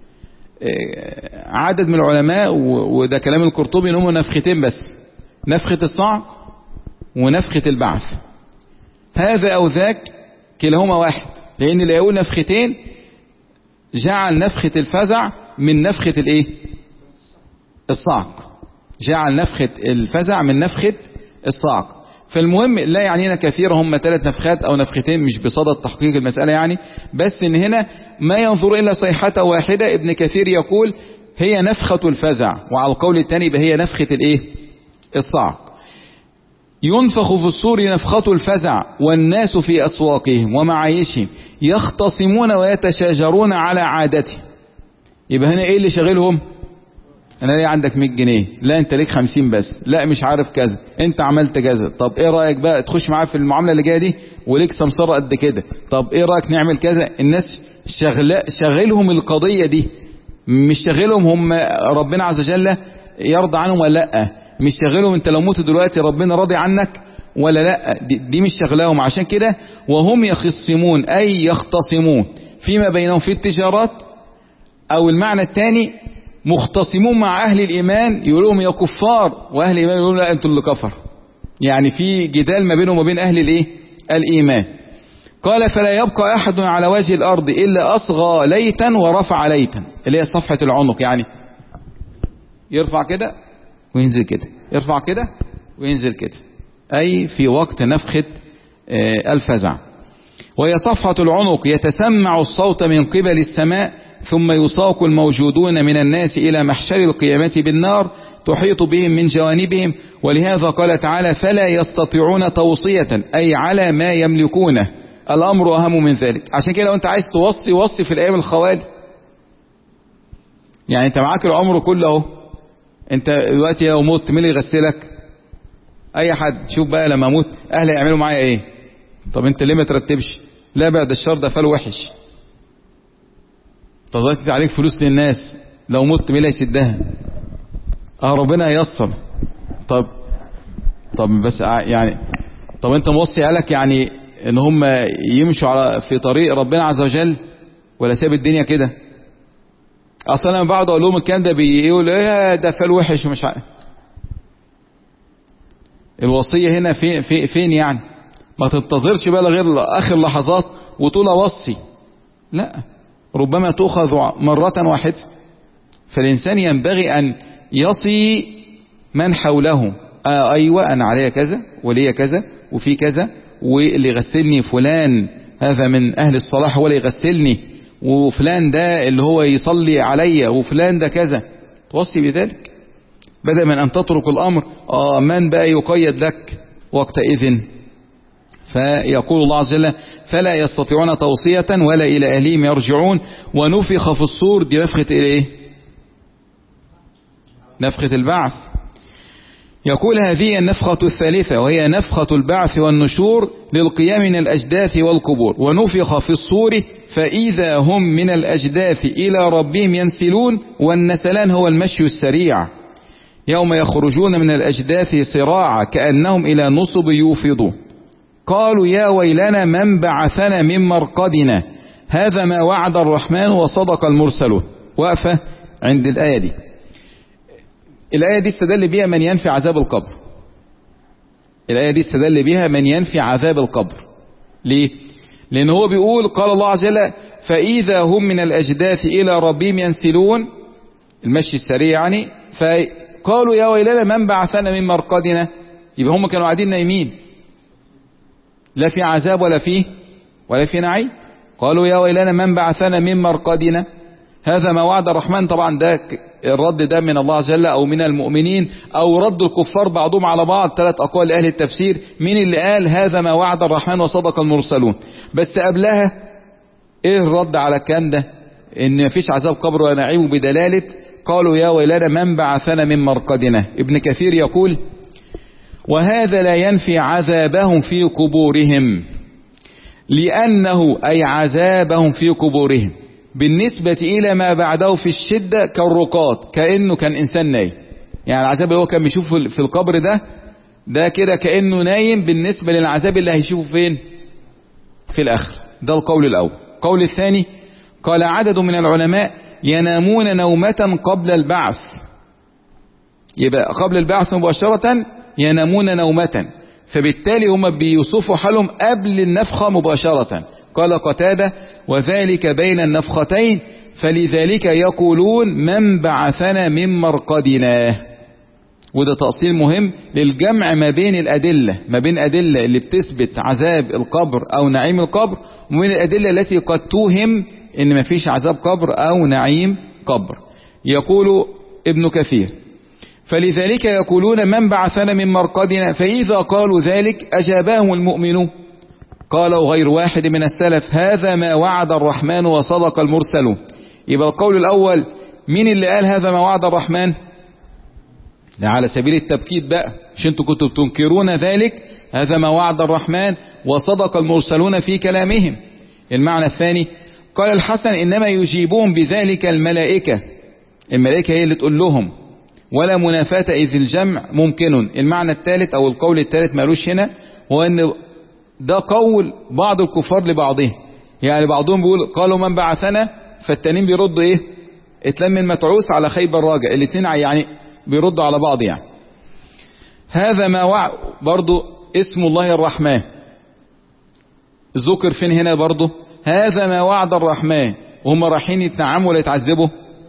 عدد من العلماء وده كلام القرطبي إنهم نفختين بس، نفخة الصعق ونفخة البعث. هذا أو ذاك كلاهما واحد، لأن اللي يقول نفختين جعل نفخة الفزع من نفخة الايه الصعق، جعل نفخة الفزع من نفخة الصعق. فالمهم لا يعنينا كثير هم ثلاث نفخات او نفختين، مش بصدد تحقيق المسألة يعني، بس ان هنا ما ينظر الا صيحة واحدة. ابن كثير يقول هي نفخة الفزع، وعلى القول الثاني هي نفخة الايه الصعق. ينفخ في الصور نفخة الفزع والناس في أسواقهم ومعايشهم يختصمون ويتشاجرون على عادته. يبقى هنا ايه اللي شغلهم؟ انا ليه عندك مية جنيه؟ لا انت ليك خمسين بس، لا مش عارف كذا، انت عملت كذا، طب ايه رأيك بقى تخش معاه في المعاملة اللي جايه دي وليك سمسرة قد كده، طب ايه رأيك نعمل كذا. الناس شغل شغلهم القضية دي، مش شغلهم هم ربنا عز وجل يرضى عنهم ولا لا، مش شغلهم انت لو موت دلوقتي ربنا راضي عنك ولا لا، دي, دي مش شغلهم. عشان كده وهم يخصمون اي يختصمون فيما بينهم في التجارات، او المعنى الثاني مختصمون مع اهل الايمان، يقولون يا كفار، واهل الايمان يقولون لا انتوا اللي كفر، يعني في جدال ما بينهم وبين اهل الايه الايمان. قال فلا يبقى احد على وجه الارض الا اصغى ليتا ورفع ليتا، اللي هي صفحة العنق، يعني يرفع كده وينزل كده، يرفع كده وينزل كده، أي في وقت نفخة الفزع. وهي صفحة العنق يتسمع الصوت من قبل السماء، ثم يساق الموجودون من الناس إلى محشر القيامة بالنار تحيط بهم من جوانبهم. ولهذا قال تعالى فلا يستطيعون توصية، أي على ما يملكونه، الأمر أهم من ذلك. عشان كده لو أنت عايز توصي وصي في الأيام الخوالي، يعني أنت معاك العمر كله اهو، انت دلوقتي لو موت مين اللي يغسلك؟ اي حد. شوف بقى لما اموت اهلي يعملوا معايا ايه؟ طب انت ليه ما ترتبش؟ لا بعد الشر ده فال وحش. طب دلوقتي عليك فلوس للناس، لو مت مين اللي هيسدها؟ اه ربنا هييسر. طب طب بس يعني طب انت موصي عليك يعني ان هم يمشوا على في طريق ربنا عز وجل، ولا ساب الدنيا كده؟ اصلا انا بقعد اقول لهم الكلام ده بيقول ايه ده فال وحش ومش عارف. الوصيه هنا فين في فين يعني؟ ما تنتظرش بقى غير اخر لحظات وتقول اوصي، لا، ربما تؤخذ مره واحده. فالانسان ينبغي ان يصي من حوله. آه ايوه انا عليا كذا وليا كذا وفي كذا، واللي يغسلني فلان هذا من اهل الصلاح هو اللي يغسلني، وفلان ده اللي هو يصلي عليا، وفلان ده كذا. توصي بذلك بدل من أن تترك الأمر آه من بقى يقيد لك وقتئذ. فيقول الله عز وجل فلا يستطيعون توصية ولا إلى أهلهم يرجعون. ونفخ في الصور، دي نفخة إيه؟ نفخة البعث. يقول هذه النفخة الثالثة وهي نفخة البعث والنشور للقيام من الأجداث والقبور. ونفخ في الصور فإذا هم من الأجداث إلى ربهم ينسلون. والنسلان هو المشي السريع، يوم يخرجون من الأجداث صراعا كأنهم إلى نصب يوفضون. قالوا يا ويلنا من بعثنا من مرقدنا هذا ما وعد الرحمن وصدق المرسلون. وقفة عند الآية دي. الآية دي استدل بها من ينفي عذاب القبر. الآية دي استدل بها من ينفي عذاب القبر. ليه؟ لأن هو بيقول قال الله عز وجل فإذا هم من الأجداث إلى ربهم ينسلون، المشي السريع يعني. فقالوا يا ويلنا من بعثنا من مرقدنا، يبقى هم كانوا قاعدين نايمين، لا في عذاب ولا فيه ولا في نعيم. قالوا يا ويلنا من بعثنا من مرقدنا هذا ما وعد الرحمن. طبعا ده الرد ده من الله عز وجل او من المؤمنين او رد الكفار بعضهم على بعض. ثلاث اقوال لاهل التفسير مين اللي قال هذا ما وعد الرحمن وصدق المرسلون. بس قبلها ايه الرد على الكلام ده؟ ان مفيش عذاب قبر ولا نعيم بدلالة قالوا يا ويلنا من بعثنا من مرقدنا. ابن كثير يقول وهذا لا ينفي عذابهم في قبورهم لأنه أي عذابهم في قبورهم بالنسبة إلى ما بعده في الشدة كالرقاد، كأنه كان إنسان نايم. يعني العذاب اللي هو كان بيشوفه في القبر ده ده كده كأنه نايم بالنسبة للعذاب اللي هيشوفه فين؟ في الآخر. ده القول الأول. القول الثاني قال عدد من العلماء ينامون نومة قبل البعث، يبقى قبل البعث مباشرة ينامون نومة، فبالتالي هم بيوصفوا حالهم قبل النفخة مباشرة. قال قتادة وذلك بين النفختين فلذلك يقولون من بعثنا من مرقدنا. وده تأصيل مهم للجمع ما بين الأدلة، ما بين أدلة اللي بتثبت عذاب القبر أو نعيم القبر ومن الأدلة التي قد توهم إن ما فيش عذاب قبر أو نعيم قبر. يقول ابن كثير فلذلك يقولون من بعثنا من مرقدنا فإذا قالوا ذلك أجابهم المؤمنون. قالوا غير واحد من السلف هذا ما وعد الرحمن وصدق المرسلون. يبقى القول الأول مين اللي قال هذا ما وعد الرحمن؟ ده على سبيل التبكيت بقى، مش انتوا كنتوا بتنكرون ذلك؟ هذا ما وعد الرحمن وصدق المرسلون في كلامهم. المعنى الثاني قال الحسن إنما يجيبون بذلك الملائكة، الملائكة هي اللي تقول لهم ولا منافاة إذ الجمع ممكن. المعنى الثالث أو القول الثالث مالوش هنا، هو أن ده قول بعض الكفار لبعضهم. يعني بعضهم بيقول قالوا من بعثنا، فالتانيين بيردوا إيه؟ اتلم المتعوس على خيب الراجع، الاثنين يعني بيردوا على بعض. يعني هذا ما وعد برضو اسم الله الرحمن ذكر فين هنا برضو؟ هذا ما وعد الرحمن، وهم رايحين يتنعموا ولا يتعذبوا؟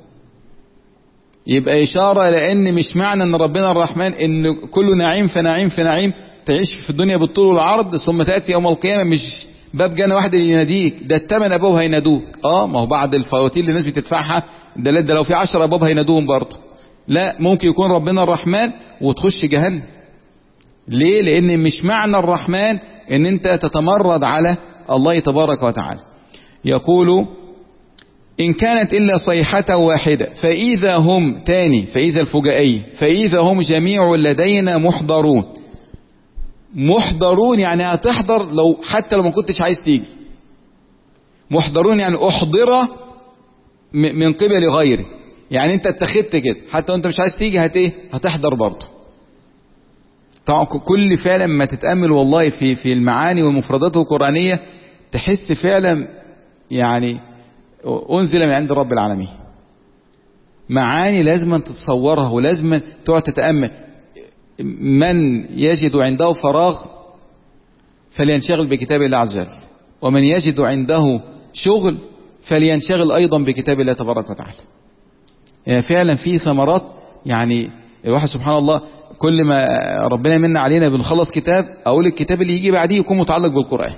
يبقى إشارة لأن مش معنى أن ربنا الرحمن أن كل نعيم فنعيم في نعيم تعيش في الدنيا بالطول والعرض ثم تأتي يوم القيامة مش باب جنة واحد اللي يناديك، ده التمن أبوه هينادوك. اه ما هو بعد الفواتير اللي الناس بتدفعها ده, ده لو في عشر أبواب هينادوهم برضه. لا، ممكن يكون ربنا الرحمن وتخش جهنم. ليه؟ لأن مش معنى الرحمن أن أنت تتمرد على الله تبارك وتعالى. يقول إن كانت إلا صيحة واحدة فإذا هم تاني، فإذا الفجائية، فإذا هم جميع لدينا محضرون. محضرون يعني هتحضر لو حتى لو ما كنتش عايز تيجي. محضرون يعني أحضر من قبل غيري، يعني أنت اتخذت كده حتى وأنت مش عايز تيجي هت إيه؟ هتحضر برضه. طبعا كل فعلا ما تتأمل والله في في المعاني والمفردات القرآنية تحس فعلا يعني أنزل من عند رب العالمين. معاني لازم تتصورها ولازم تقعد تتأمل. من يجد عنده فراغ فلينشغل بكتاب الله عز وجل، ومن يجد عنده شغل فلينشغل أيضا بكتاب الله تبارك وتعالى. يعني فعلا في ثمرات. يعني الواحد سبحان الله كل ما ربنا يمن علينا بنخلص كتاب أقول الكتاب اللي يجي بعديه يكون متعلق بالقرآن.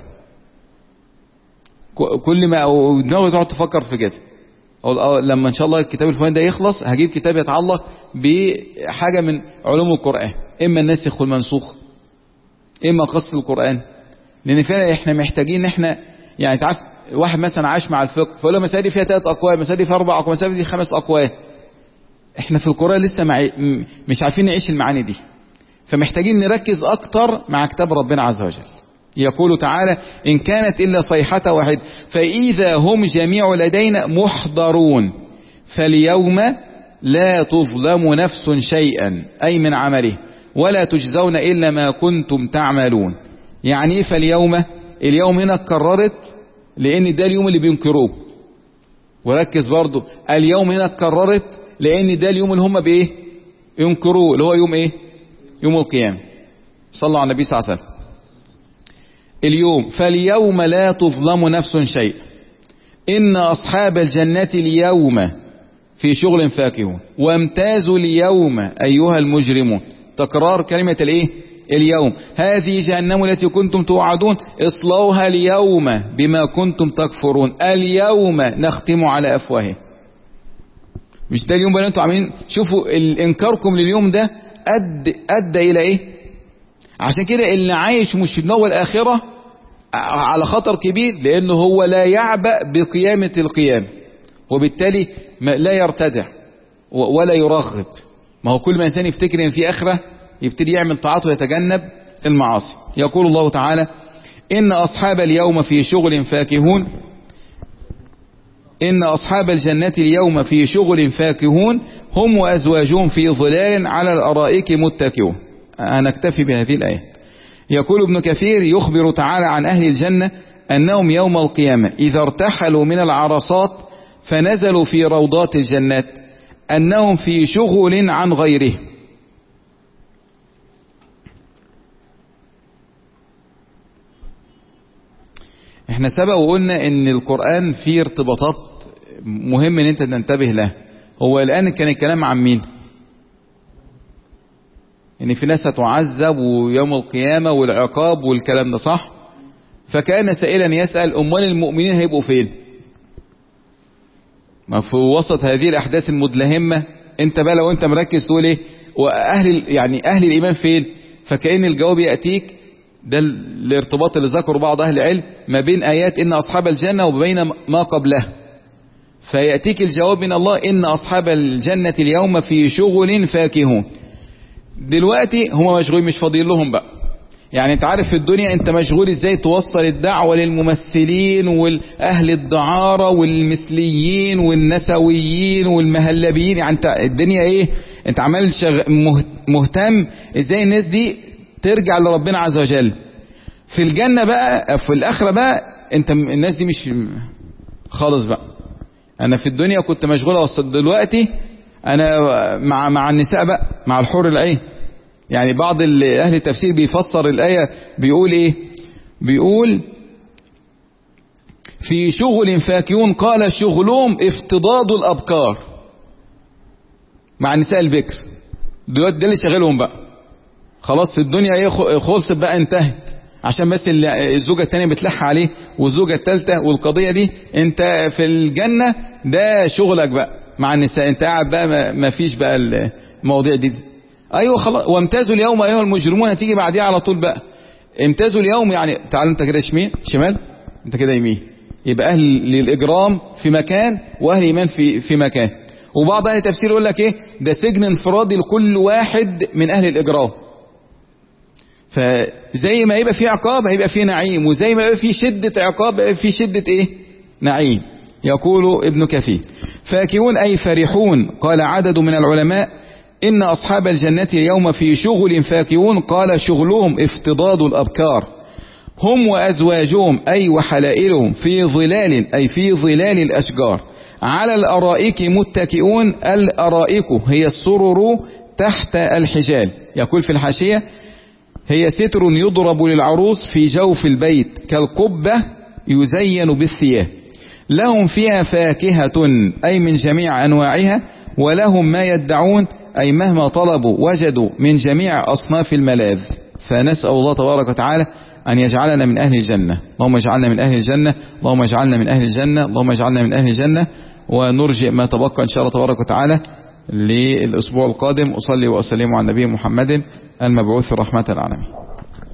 كل ما دماغي تقعد تفكر في كده، أو لما إن شاء الله الكتاب الفلاني ده يخلص هجيب كتاب يتعلق بحاجة من علوم القرآن، إما الناسخ والمنسوخ، إما قصة القرآن. لأن فعلا إحنا محتاجين إن إحنا يعني تعرف واحد مثلا عاش مع الفقه فقال له مسائل فيها ثلاث أقوال، مسائل فيها أربع أقوال، مسائل فيها خمس أقوال. إحنا في القرآن لسه مع... مش عارفين نعيش المعاني دي. فمحتاجين نركز أكتر مع كتاب ربنا عز وجل. يقول تعالى إن كانت إلا صيحة واحد فإذا هم جميع لدينا محضرون فاليوم لا تظلم نفس شيئا أي من عمله ولا تجزون إلا ما كنتم تعملون. يعني فاليوم، اليوم هنا اتكررت لأن ده اليوم اللي بينكروه، وركز برضو اليوم هنا اتكررت لأن ده اليوم اللي هم بإيه ينكروه، اللي هو يوم إيه؟ يوم القيامة. صلوا على النبي صلى الله عليه وسلم. اليوم فاليوم لا تظلم نفس شيء إن أصحاب الجنة اليوم في شغل فاكهون وامتازوا اليوم أيها المجرمون. تكرار كلمة الايه؟ اليوم. هذه جهنم التي كنتم توعدون اصلوها اليوم بما كنتم تكفرون اليوم نختم على أفواههم. مش ده اليوم بقى انتوا عاملين؟ شوفوا انكاركم لليوم ده أد أدى إلى إيه؟ عشان كده اللي عايش مش في الدنيا والآخرة على خطر كبير، لأنه هو لا يعبأ بقيامة القيامة، وبالتالي لا يرتدع ولا يرغب. ما هو كل ما إنسان يفتكر إن في آخرة يبتدي يعمل طاعات ويتجنب المعاصي. يقول الله تعالى إن أصحاب اليوم في شغل فاكهون إن أصحاب الجنة اليوم في شغل فاكهون هم وأزواجهم في ظلال على الأرائك متكئون. هنكتفي بهذه الآية. يقول ابن كثير يخبر تعالى عن أهل الجنة أنهم يوم القيامة إذا ارتحلوا من العرصات فنزلوا في روضات الجنات أنهم في شغل عن غيره. احنا سبق وقلنا ان القرآن فيه ارتباطات مهم ان انت تنتبه لها. هو الآن كان الكلام عن مين؟ ان في ناس هتعذب ويوم القيامة والعقاب والكلام ده، صح؟ فكان سائلا يسأل امال المؤمنين هيبقوا فين؟ ما في وسط هذه الاحداث المدلهمة انت بقى لو انت مركز تقول ايه؟ واهل يعني اهل الايمان فين؟ فكأن الجواب يأتيك. ده الارتباط اللي ذكره بعض اهل العلم ما بين ايات ان اصحاب الجنة وبين ما قبلها. فيأتيك الجواب من الله ان اصحاب الجنة اليوم في شغل فاكهون. دلوقتي هم مشغولين، مش فاضيين لهم بقى. يعني انت عارف في الدنيا انت مشغول ازاي توصل الدعوة للممثلين والاهل الدعارة والمثليين والنسويين والمهلبيين. يعني انت الدنيا ايه؟ انت عمال شغ... مهتم ازاي الناس دي ترجع لربنا عز وجل. في الجنة بقى في الاخرة بقى انت الناس دي مش خالص بقى. انا في الدنيا كنت مشغول اوصل، دلوقتي انا مع مع النساء بقى، مع الحور العين. يعني بعض اهل التفسير بيفسر الآية بيقول ايه؟ بيقول في شغل فاكهون قال شغلهم افتضاض الابكار مع النساء البكر. دلوقتي ده اللي شغلهم بقى. خلاص في الدنيا ايه؟ خلصت بقى، انتهت. عشان بس الزوجة التانية بتلح عليه والزوجة التالتة والقضية دي. انت في الجنة ده شغلك بقى مع النساء، انت قاعد بقى ما فيش بقى المواضيع دي, دي. ايوه خلاص. وامتازوا اليوم ايها المجرمون هتيجي بعديها على طول بقى. امتازوا اليوم يعني تعال انت كده شمال شمال انت كده يمين، يبقى اهل للاجرام في مكان واهل ايمان في في مكان. وبعض اهل التفسير يقول لك ايه؟ ده سجن انفرادي لكل واحد من اهل الاجرام. فزي ما يبقى فيه عقاب هيبقى فيه نعيم، وزي ما يبقى فيه شدة عقاب هيبقى فيه شدة ايه؟ نعيم. يقول ابن كثير فاكهون أي فرحون. قال عدد من العلماء إن أصحاب الجنة اليوم في شغل فاكهون قال شغلهم افتضاض الأبكار. هم وأزواجهم أي وحلائلهم في ظلال أي في ظلال الأشجار على الأرائك متكئون. الأرائك هي السرر تحت الحجال. يقول في الحاشية هي ستر يضرب للعروس في جوف البيت كالقبة يزين بالثياب. لهم فيها فاكهة أي من جميع أنواعها ولهم ما يدعون أي مهما طلبوا وجدوا من جميع أصناف الملاذ. فنسأل الله تبارك وتعالى أن يجعلنا من أهل الجنة. اللهم اجعلنا من أهل الجنة، اللهم اجعلنا من أهل الجنة، اللهم اجعلنا من أهل الجنة. ونرجئ ما تبقى إن شاء الله تبارك وتعالى للأسبوع القادم. أصلي وأسلم على النبي محمد المبعوث رحمة العالمين.